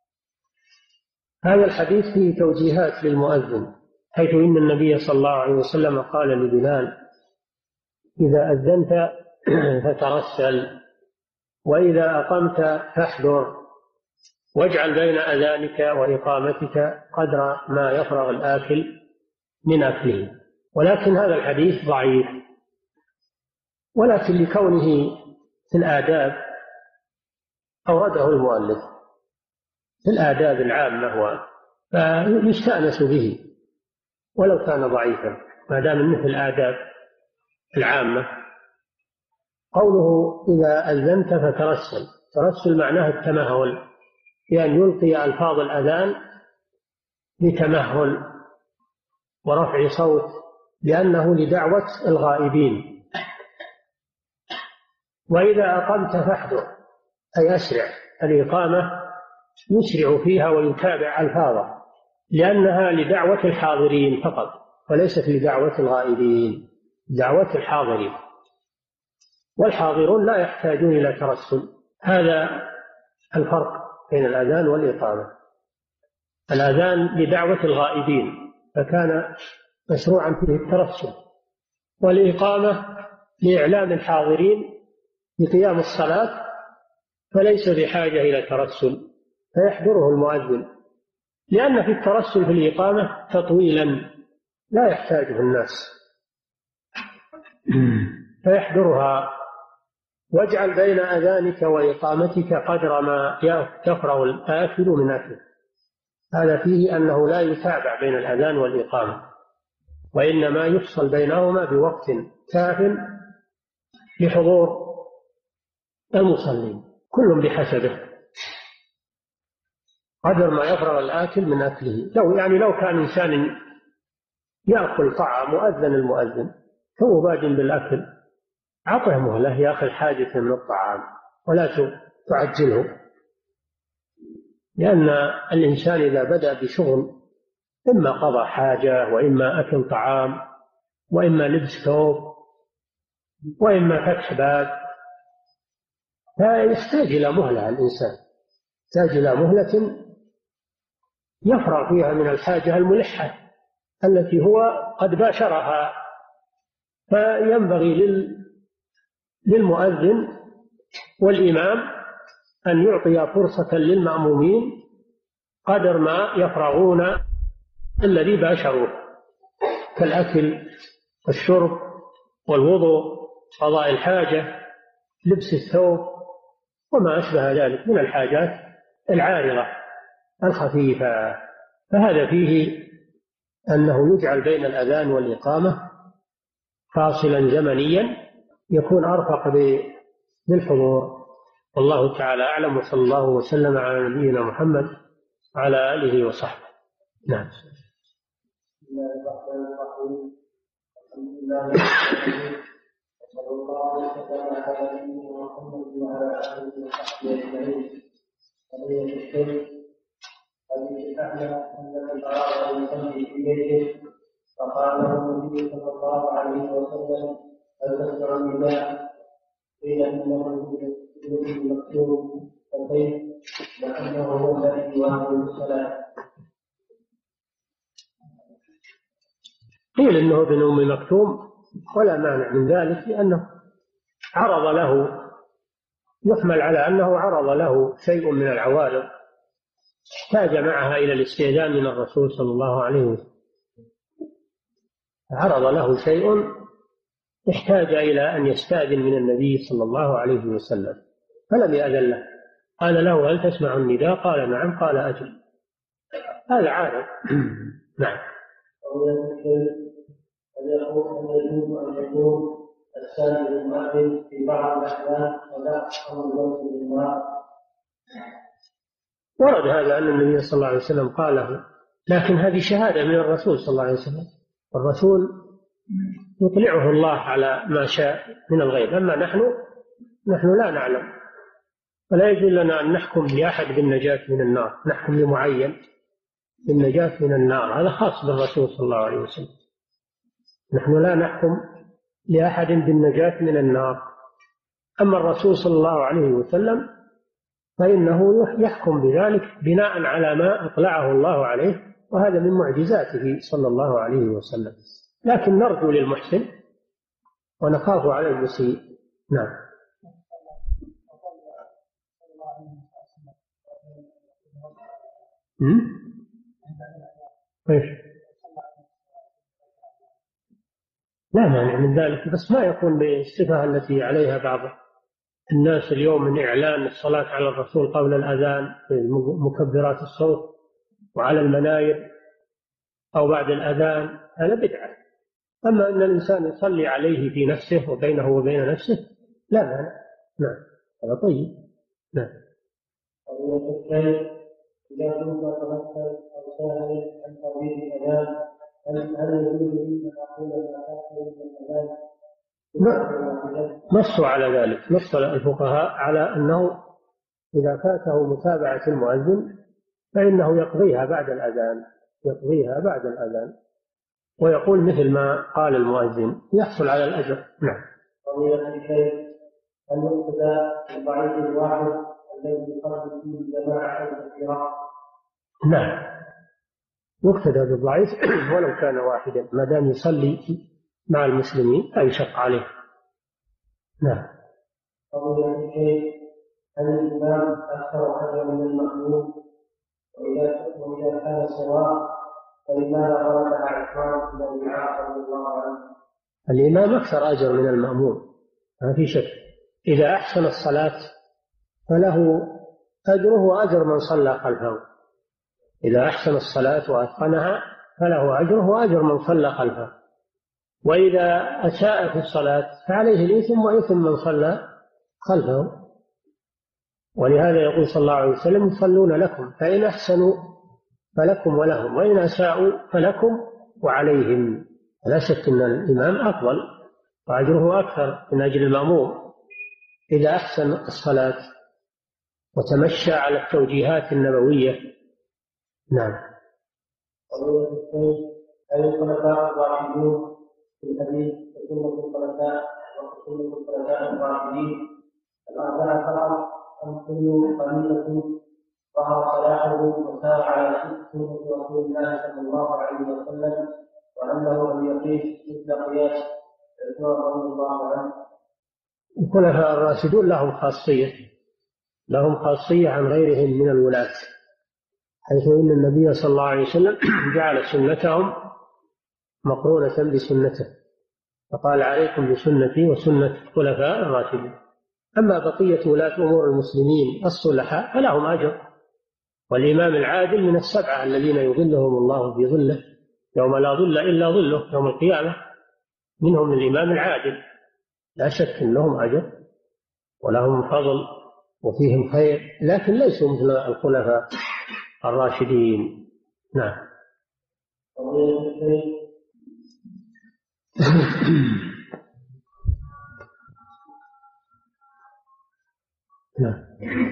هذا الحديث فيه توجيهات للمؤذن، حيث إن النبي صلى الله عليه وسلم قال لبلال: إذا أذنت فترسل، وإذا أقمت فاحذر، واجعل بين أذانك وإقامتك قدر ما يفرغ الآكل من أكله. ولكن هذا الحديث ضعيف، ولكن لكونه في الآداب أورده المؤلف في الآداب العامة، فيستأنس به ولو كان ضعيفا ما دام مثل الآداب العامة. قوله إذا أذنت فترسل، ترسل معناه التمهل، بأن يلقي ألفاظ الأذان بتمهل ورفع صوت، لأنه لدعوة الغائبين. وإذا أقمت فاحذر، أي أسرع، الإقامة يسرع فيها ويتابع ألفاظها، لأنها لدعوة الحاضرين فقط وليست لدعوة الغائبين، دعوة الحاضرين، والحاضرون لا يحتاجون إلى ترسل. هذا الفرق بين الأذان والإقامة. الأذان لدعوة الغائبين فكان مشروعا فيه الترسل، والإقامة لإعلام الحاضرين بقيام الصلاة فليس بحاجة إلى ترسل، فيحضره المؤذن، لأن في الترسل في الإقامة تطويلا لا يحتاجه الناس فيحضرها. واجعل بين أذانك وإقامتك قدر ما يفرغ الآكل من أكله. هذا فيه أنه لا يتابع بين الأذان والإقامة، وإنما يفصل بينهما بوقت كاف لحضور المصلين، كل بحسبه قدر ما يفرغ الآكل من أكله. لو يعني لو كان إنسان يأكل طعام مؤذن المؤذن هو باد بالأكل، عطه مهلة يأخذ حاجة من الطعام ولا تعجله، لأن الإنسان إذا بدأ بشغل إما قضى حاجة وإما أكل طعام وإما لبس ثوب وإما فتح باب، فيحتاج إلى مهلة. الإنسان يحتاج إلى مهلة يفرغ فيها من الحاجة الملحة التي هو قد باشرها. فينبغي للمؤذن والإمام أن يعطي فرصة للمأمومين قدر ما يفرغون الذي باشروه كالأكل والشرب والوضوء، قضاء الحاجة، لبس الثوب، وما أشبه ذلك من الحاجات العارضة الخفيفة. فهذا فيه أنه يجعل بين الأذان والإقامة فاصلا زمنيا يكون أرفق بالحضور. والله تعالى أعلم، وصلى الله وسلم على نبينا محمد وعلى آله وصحبه. نعم. بسم الله الرحمن الرحيم. الحمد لله رب العالمين، وصلى الله وسلم على نبينا محمد وعلى آله وصحبه أجمعين. قضية الشرك. حديث أحمد أن من أراد أن يصلي في بيته فقال له النبي صلى الله عليه وسلم: هل تسمع النداء؟ قيل إنه يكون مكتوب، فكيف؟ لأنه هو الذي يواصل الصلاة. قيل إنه ابن أم مكتوم ولا مانع من ذلك، لأنه عرض له، يحمل على أنه عرض له شيء من العوارض احتاج معها إلى الاستئذان من الرسول صلى الله عليه وسلم. عرض له شيء احتاج إلى أن يستأذن من النبي صلى الله عليه وسلم فلم يأذن له. قال له: هل تسمع النداء؟ قال: نعم. قال: أجل. هذا عارض. نعم. أن يكون أن يكون السائل المؤذن في بعض الأحيان ولا أمر الوقت بالمرأة. ورد هذا أن النبي صلى الله عليه وسلم قاله، لكن هذه شهادة من الرسول صلى الله عليه وسلم، والرسول يطلعه الله على ما شاء من الغيب، أما نحن نحن لا نعلم، فلا يجوز لنا أن نحكم لأحد بالنجاة من النار، نحكم لمعين بالنجاة من النار، هذا خاص بالرسول صلى الله عليه وسلم. نحن لا نحكم لأحد بالنجاة من النار. أما الرسول صلى الله عليه وسلم فإنه يحكم بذلك بناء على ما أطلعه الله عليه، وهذا من معجزاته صلى الله عليه وسلم. لكن نرجو للمحسن ونخاف على المسيء. نعم. ايش؟ لا مانع من ذلك، بس ما يكون بالصفة التي عليها بعض الناس اليوم من إعلان الصلاة على الرسول قبل الأذان بمكبرات الصوت وعلى المناير أو بعد الأذان، هذا بدعة. أما أن الإنسان يصلي عليه في نفسه وبينه وبين نفسه لا مانع. نعم هذا طيب. نعم. إذا كنت تمثل أو سائل عن توحيد الأذان هل يجوز لي أن أقول ما أقول من الأذان؟ نصوا على ذلك، نص الفقهاء على أنه إذا فاته متابعة المؤذن فإنه يقضيها بعد الأذان، يقضيها بعد الأذان ويقول مثل ما قال المؤذن يحصل على الأجر. نعم. فضيلة الشيخ، هل يقتدى بالضعيف الواحد الذي يصلي فيه جماعة كثيرة؟ نعم يقتدى بالضعيف ولو كان واحدا ما دام يصلي مع المسلمين لا يشق عليه. نعم. فضيلة الشيخ، هل الإمام أكثر أجرا من المأموم؟ وإذا كان سواء فلماذا غلب عثمان بن العاص رضي الله عنه؟ الإمام أكثر أجر من المأموم ما في شك. إذا أحسن الصلاة فله أجره وأجر من صلى خلفه. إذا أحسن الصلاة وأتقنها فله أجره وأجر من صلى خلفه. وإذا أساء في الصلاة فعليه الإثم وإثم من صلى خلفه. ولهذا يقول صلى الله عليه وسلم يصلون لكم فإن أحسنوا فلكم ولهم وإن أساءوا فلكم وعليهم. لا شك أن الإمام أفضل وأجره أكثر من أجل المأموم إذا أحسن الصلاة وتمشى على التوجيهات النبوية. نعم. هل الخلفاء الراشدون في الحديث وسنة الخلفاء وسنة الخلفاء الراشدين الأربعة فقط أم كل قليلة ظهر صلاحه وسار على سنة رسول الله صلى الله عليه وسلم وأنه لم يقيس مثل قياس عثمان رضي الله عنه؟ الخلفاء الراشدون لهم خاصية لهم خاصية عن غيرهم من الولاة، حيث إن النبي صلى الله عليه وسلم جعل سنتهم مقرونة بسنته فقال عليكم بسنتي وسنة الخلفاء الراشدين. أما بقية ولاة أمور المسلمين الصلحاء فلهم أجر، والإمام العادل من السبعة الذين يظلهم الله في ظله يوم لا ظل إلا ظله يوم القيامة، منهم الإمام العادل لا شك أن لهم أجر ولهم فضل وفيهم خير، لكن ليسوا مثل الخلفاء الراشدين. نعم. نعم.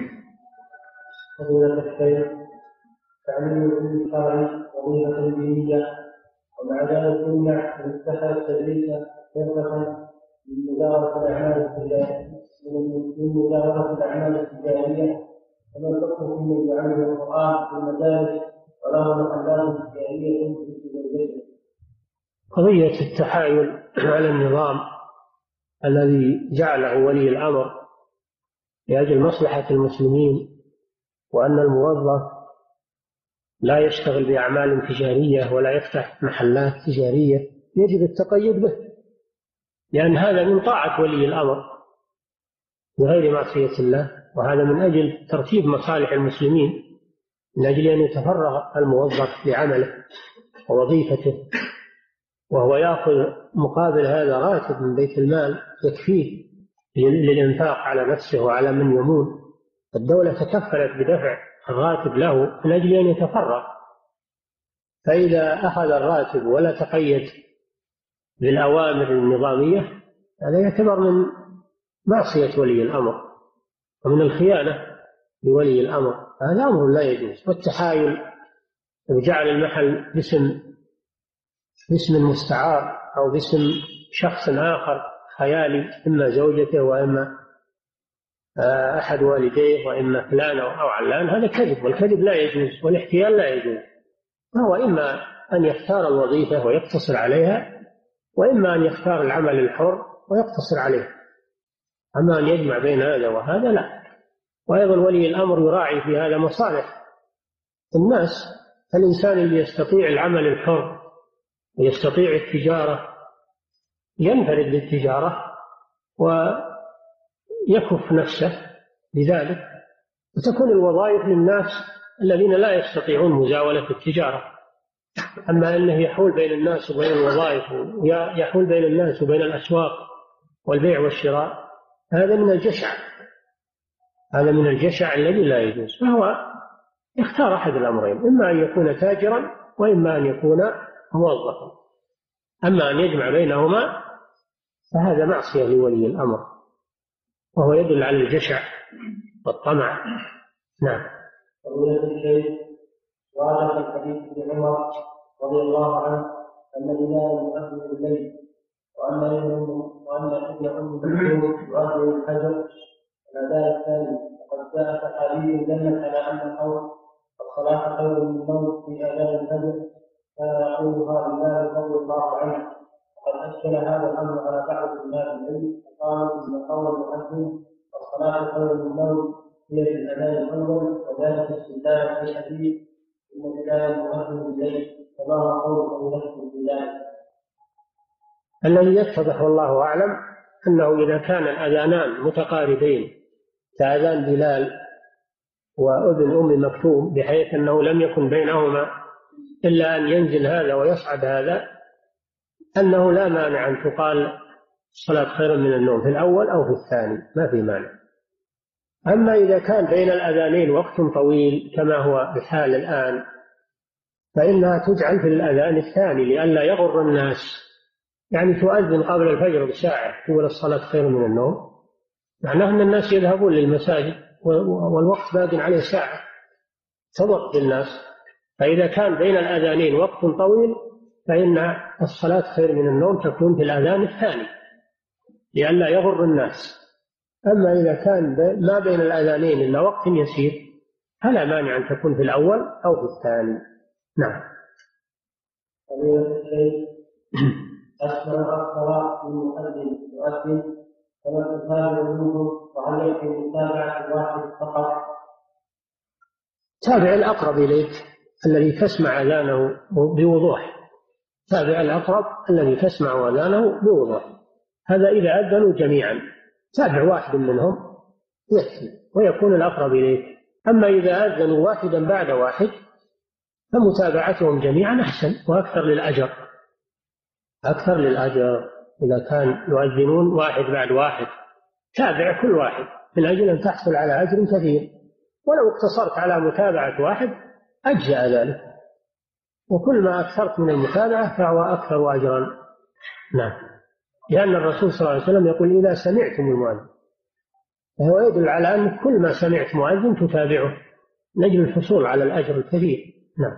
فضيلة الشيخ، تعليم العلم الشرعي وظيفة دينية ومع ذلك يمنع من اتخذ التدريس فرصة من مدارسة الأعمال التجارية من مدارسة الأعمال التجارية كما الحكم فيما يعلم القرآن في المدارس وله محلات تجارية في البلد. قضية التحايل على النظام الذي جعله ولي الأمر لأجل مصلحة المسلمين وأن الموظف لا يشتغل بأعمال تجارية ولا يفتح محلات تجارية يجب التقيد به، لأن هذا من طاعة ولي الأمر بغير معصية الله، وهذا من أجل ترتيب مصالح المسلمين، من أجل أن يتفرغ الموظف لعمله ووظيفته وهو يأخذ مقابل هذا راتب من بيت المال يكفيه للإنفاق على نفسه وعلى من يمون. الدولة تكفلت بدفع الراتب له من أجل أن يتفرغ، فإذا أخذ الراتب ولا تقيد بالأوامر النظامية هذا يعتبر من معصية ولي الأمر ومن الخيانة لولي الأمر، هذا أمر لا يجوز. والتحايل وجعل المحل باسم باسم مستعار أو باسم شخص آخر خيالي، إما زوجته وإما أحد والديه وإما فلان أو علان، هذا كذب، والكذب لا يجوز والاحتيال لا يجوز. فهو إما أن يختار الوظيفة ويقتصر عليها وإما أن يختار العمل الحر ويقتصر عليه، أما أن يجمع بين هذا وهذا لا. وأيضا ولي الأمر يراعي في هذا مصالح الناس، الإنسان اللي يستطيع العمل الحر ويستطيع التجارة ينفرد بالتجارة يكف نفسه بذلك، وتكون الوظائف للناس الذين لا يستطيعون مزاولة التجارة. أما أنه يحول بين الناس وبين الوظائف، ويحول بين الناس وبين الأسواق والبيع والشراء، هذا من الجشع، هذا من الجشع الذي لا يجوز. فهو اختار أحد الأمرين، إما أن يكون تاجرا وإما أن يكون موظفا. أما أن يجمع بينهما فهذا معصية لولي الأمر، وهو يدل على الجشع والطمع. نعم. وهذا في الحديث ابن عمر رضي الله عنه أن الإمام يؤذن بالليل، وأن وأن ابن أم مكتوم يؤذن الفجر الأذان الثاني. وقد جاء صحابي دلت على أن القول الصلاة خير من النوم في أذان الفجر كان يقولها بلال رضي الله عنه. وقد أشكل هذا الأمر على بعض الناس العلم، فقالوا إن قول المؤذن الصلاة خير من النوم هي في الأذان الأول، وذلك استدلال في الحديث إن كان المؤذن بالليل، فما هو قول نفسه في ذلك؟ الذي يتضح والله أعلم أنه إذا كان الأذانان متقاربين كأذان بلال وأذن أم مكتوم بحيث أنه لم يكن بينهما إلا أن ينزل هذا ويصعد هذا، أنه لا مانع أن تقال الصلاة خير من النوم في الأول أو في الثاني، ما في مانع. أما إذا كان بين الأذانين وقت طويل كما هو بحال الآن، فإنها تجعل في الأذان الثاني لئلا يغر الناس. يعني تؤذن قبل الفجر بساعة تقول الصلاة خير من النوم، معناه أن الناس يذهبون للمساجد والوقت باق عليه ساعة، تضغط بالناس. فإذا كان بين الأذانين وقت طويل فإن الصلاة خير من النوم تكون في الأذان الثاني لئلا يغر الناس. أما إذا كان ما بين الأذانين إلا وقت يسير فلا مانع أن تكون في الأول أو في الثاني. نعم. أسمع الصلاة المؤذن يؤذن فلا تتابع منه، وهل يكون متابعة واحد فقط؟ تابع الأقرب إليك الذي تسمع أذانه بوضوح، تابع الأقرب الذي تسمع أذانه بوضوح. هذا إذا أذنوا جميعا تابع واحد منهم يكفي ويكون الأقرب إليك. أما إذا أذنوا واحدا بعد واحد فمتابعتهم جميعا أحسن وأكثر للأجر، أكثر للأجر. إذا كان يؤذنون واحد بعد واحد تابع كل واحد من أجل أن تحصل على أجر كثير، ولو اقتصرت على متابعة واحد أجزأ ذلك، وكل ما أكثرت من المتابعة فهو أكثر أجرا. نعم. لأن الرسول صلى الله عليه وسلم يقول إذا سمعتم المؤذن، فهو يدل على أن كل ما سمعت مؤذن تتابعه من أجل الحصول على الأجر الكبير. نعم.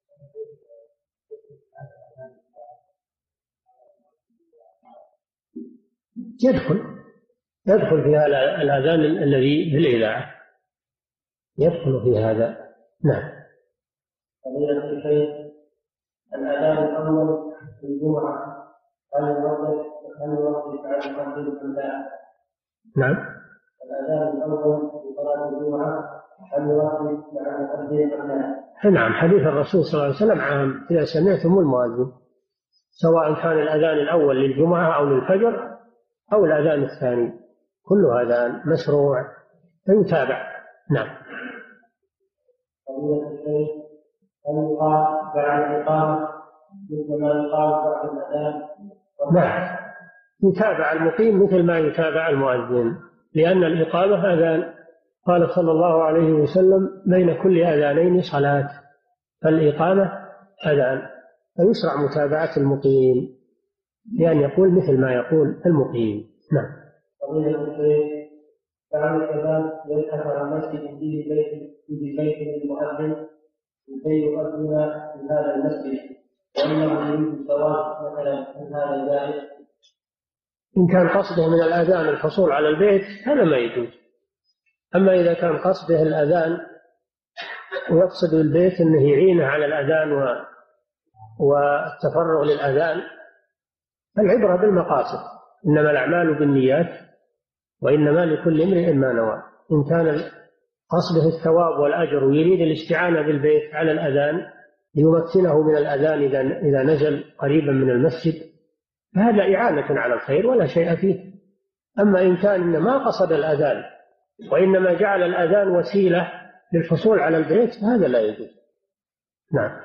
يدخل يدخل في هذا الأذان الذي في الإذاعة، يدخل في هذا. نعم. فضيلة الشيخ، الأذان الأول في الجمعة هل يوقف هل يوقف على المؤذن أم لا؟ نعم. الأذان الأول في صلاة الجمعة هل يوقف مع المؤذن أم لا؟ نعم. حديث الرسول صلى الله عليه وسلم عام: إذا سمعتم المؤذن، سواء كان الأذان الأول للجمعة أو للفجر أو الأذان الثاني، كل أذان مشروع فيتابع. نعم. فضيلة الشيخ، هل يقال بعد الإقامة مثل ما يقال بعد الأذان؟ نعم، يتابع المقيم مثل ما يتابع المؤذن، لأن الإقامة أذان. قال صلى الله عليه وسلم: بين كل أذانين صلاة، فالإقامة أذان، فيشرع متابعة المقيم لأن يقول مثل ما يقول المقيم. نعم. فضيلة الشيخ، بعد الأذان يذهب عن المسجد فيه بيت في بيت المؤذن لكي يؤذن في هذا المسجد، وأنه يريد الزواج مثلا، هل هذا جائز؟ إن كان قصده من الأذان الحصول على البيت هذا ما يجوز. أما إذا كان قصده الأذان ويقصد البيت أنه يعينه على الأذان و... والتفرغ للأذان، العبرة بالمقاصد، إنما الأعمال بالنيات وإنما لكل امرئ ما نوى. إن كان قصده الثواب والأجر ويريد الاستعانة بالبيت على الأذان ليمكنه من الأذان إذا إذا نزل قريبا من المسجد، فهذا إعانة على الخير ولا شيء فيه، أما إن كان ما قصد الأذان وإنما جعل الأذان وسيلة للحصول على البيت فهذا لا يجوز. نعم.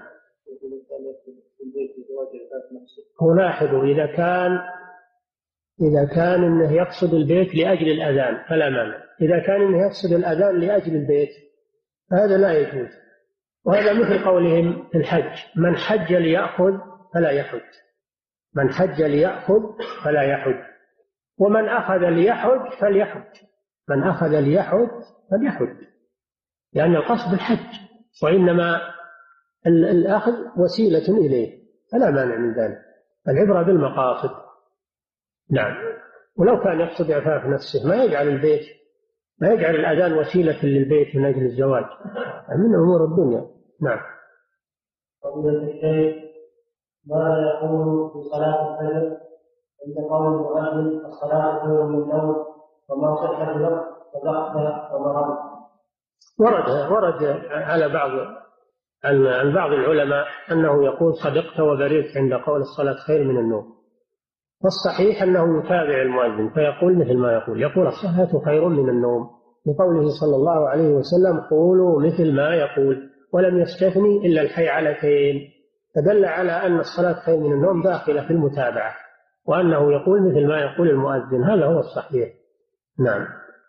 ولاحظوا إذا كان إذا كان إنه يقصد البيت لأجل الأذان فلا مانع، إذا كان إنه يقصد الأذان لأجل البيت فهذا لا يجوز. وهذا مثل قولهم في الحج: من حج ليأخذ فلا يحج، من حج ليأخذ فلا يحج، ومن أخذ ليحج فليحج، من أخذ ليحج فليحج، لأن القصد الحج وإنما الأخذ وسيلة إليه فلا مانع من ذلك. العبرة بالمقاصد. نعم. ولو كان يقصد إعفاف نفسه ما يجعل البيت ما يجعل الأذان وسيلة للبيت من أجل الزواج، من أمور الدنيا. نعم. فضيلة الشيخ، ما يقول في صلاة الفجر عند قول المؤذن الصلاة خير من النوم وما صح الوقت صدقت ومرضت؟ ورد ورد على بعض عن بعض العلماء أنه يقول صدقت وبررت عند قول الصلاة خير من النوم، والصحيح أنه يتابع المؤذن فيقول مثل ما يقول، يقول الصلاة خير من النوم لقوله صلى الله عليه وسلم: قولوا مثل ما يقول، ولم يستثني إلا الحيعلتين، فدل على أن الصلاة خير من النوم داخلة في المتابعة، وأنه يقول مثل ما يقول المؤذن. هذا هو الصحيح. نعم.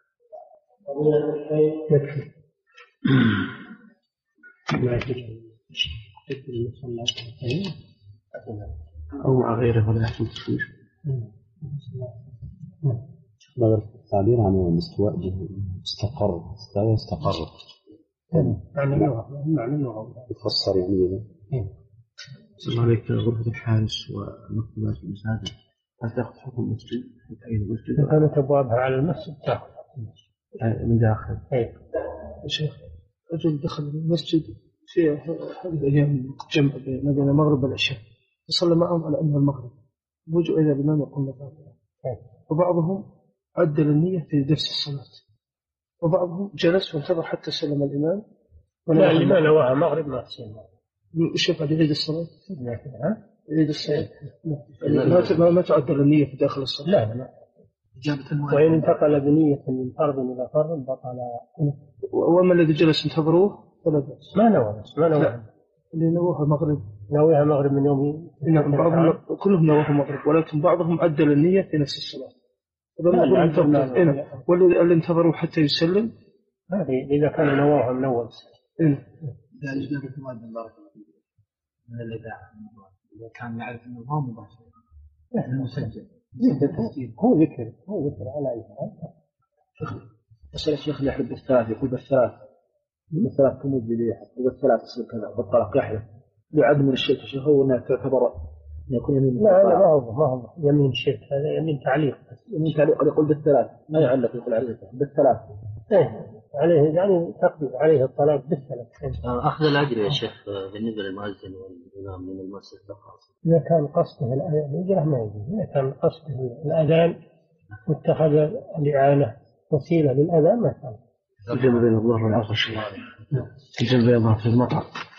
يكفي. أو مع غيره ولا يحسن تشويش. هذا التعبير عن الاستواء استقر استوى استقر معنى اللغة معنى اللغة يفسر يعني إذا صلى الله عليك غرفة الحارس ومكتبات المساجد هل تأخذ حكم المسجد؟ أي مسجد؟ إذا كانت أبوابها على المسجد تأخذ من داخل. أي شيخ، رجل دخل المسجد في هذه الأيام جمع بين المغرب والعشاء وصلى معهم على أنها المغرب، وجوا إلى الإمام يقول الفاتحة، وبعضهم عدل النية في نفس الصلاة، وبعضهم جلس وانتظر حتى سلم الإمام. لا، اللي ما نواها مغرب ما تصير وش يفعل؟ يعيد الصلاة؟ يعيد الصلاة ما ما تعدل النية في داخل الصلاة. لا لا. وإن انتقل بنية من فرض إلى فرض بطل. وأما الذي جلس انتظروه فلا بأس. ما نوى ما نوى اللي نووها مغرب نويها مغرب من يوم. إن بعضهم كلهم نووها مغرب، ولكن بعضهم عدل النية في نفس الصلاة. والذي انتظروا حتى يسلم هذه إذا كان نواها من أول. إذا أجنبت المؤذن بارك الله فيك من الإذاعة إذا كان يعرف أنه ما مباشر يعني مسجل هو ذكر هو ذكر على أي حال. يسأل الشيخ اللي يحب بالثلاث يقول بالثلاث بالثلاث تموت بليحة وبالثلاث يصير كذا بالطلاق يحلف لعدم من الشرك. الشيخ هو أنها تعتبر يكون يمين. لا لا ما هو ما هو يمين شرك، هذا يمين تعليق. يمين تعليق يقول بالثلاث ما يعلق يقول عليه بالثلاث. إيه عليه يعني تقدير عليه الطلاق بالثلاث. أخذ الأجر يا شيخ بالنسبة للمؤذن والإمام من المؤسسة الخاصة. إذا كان قصده الأجر ما يجوز، إذا كان قصده الأذان واتخذ الإعانة وسيلة للأذان ما كان. الجنب بين الظهر والعصر الجنب بين الظهر في المطر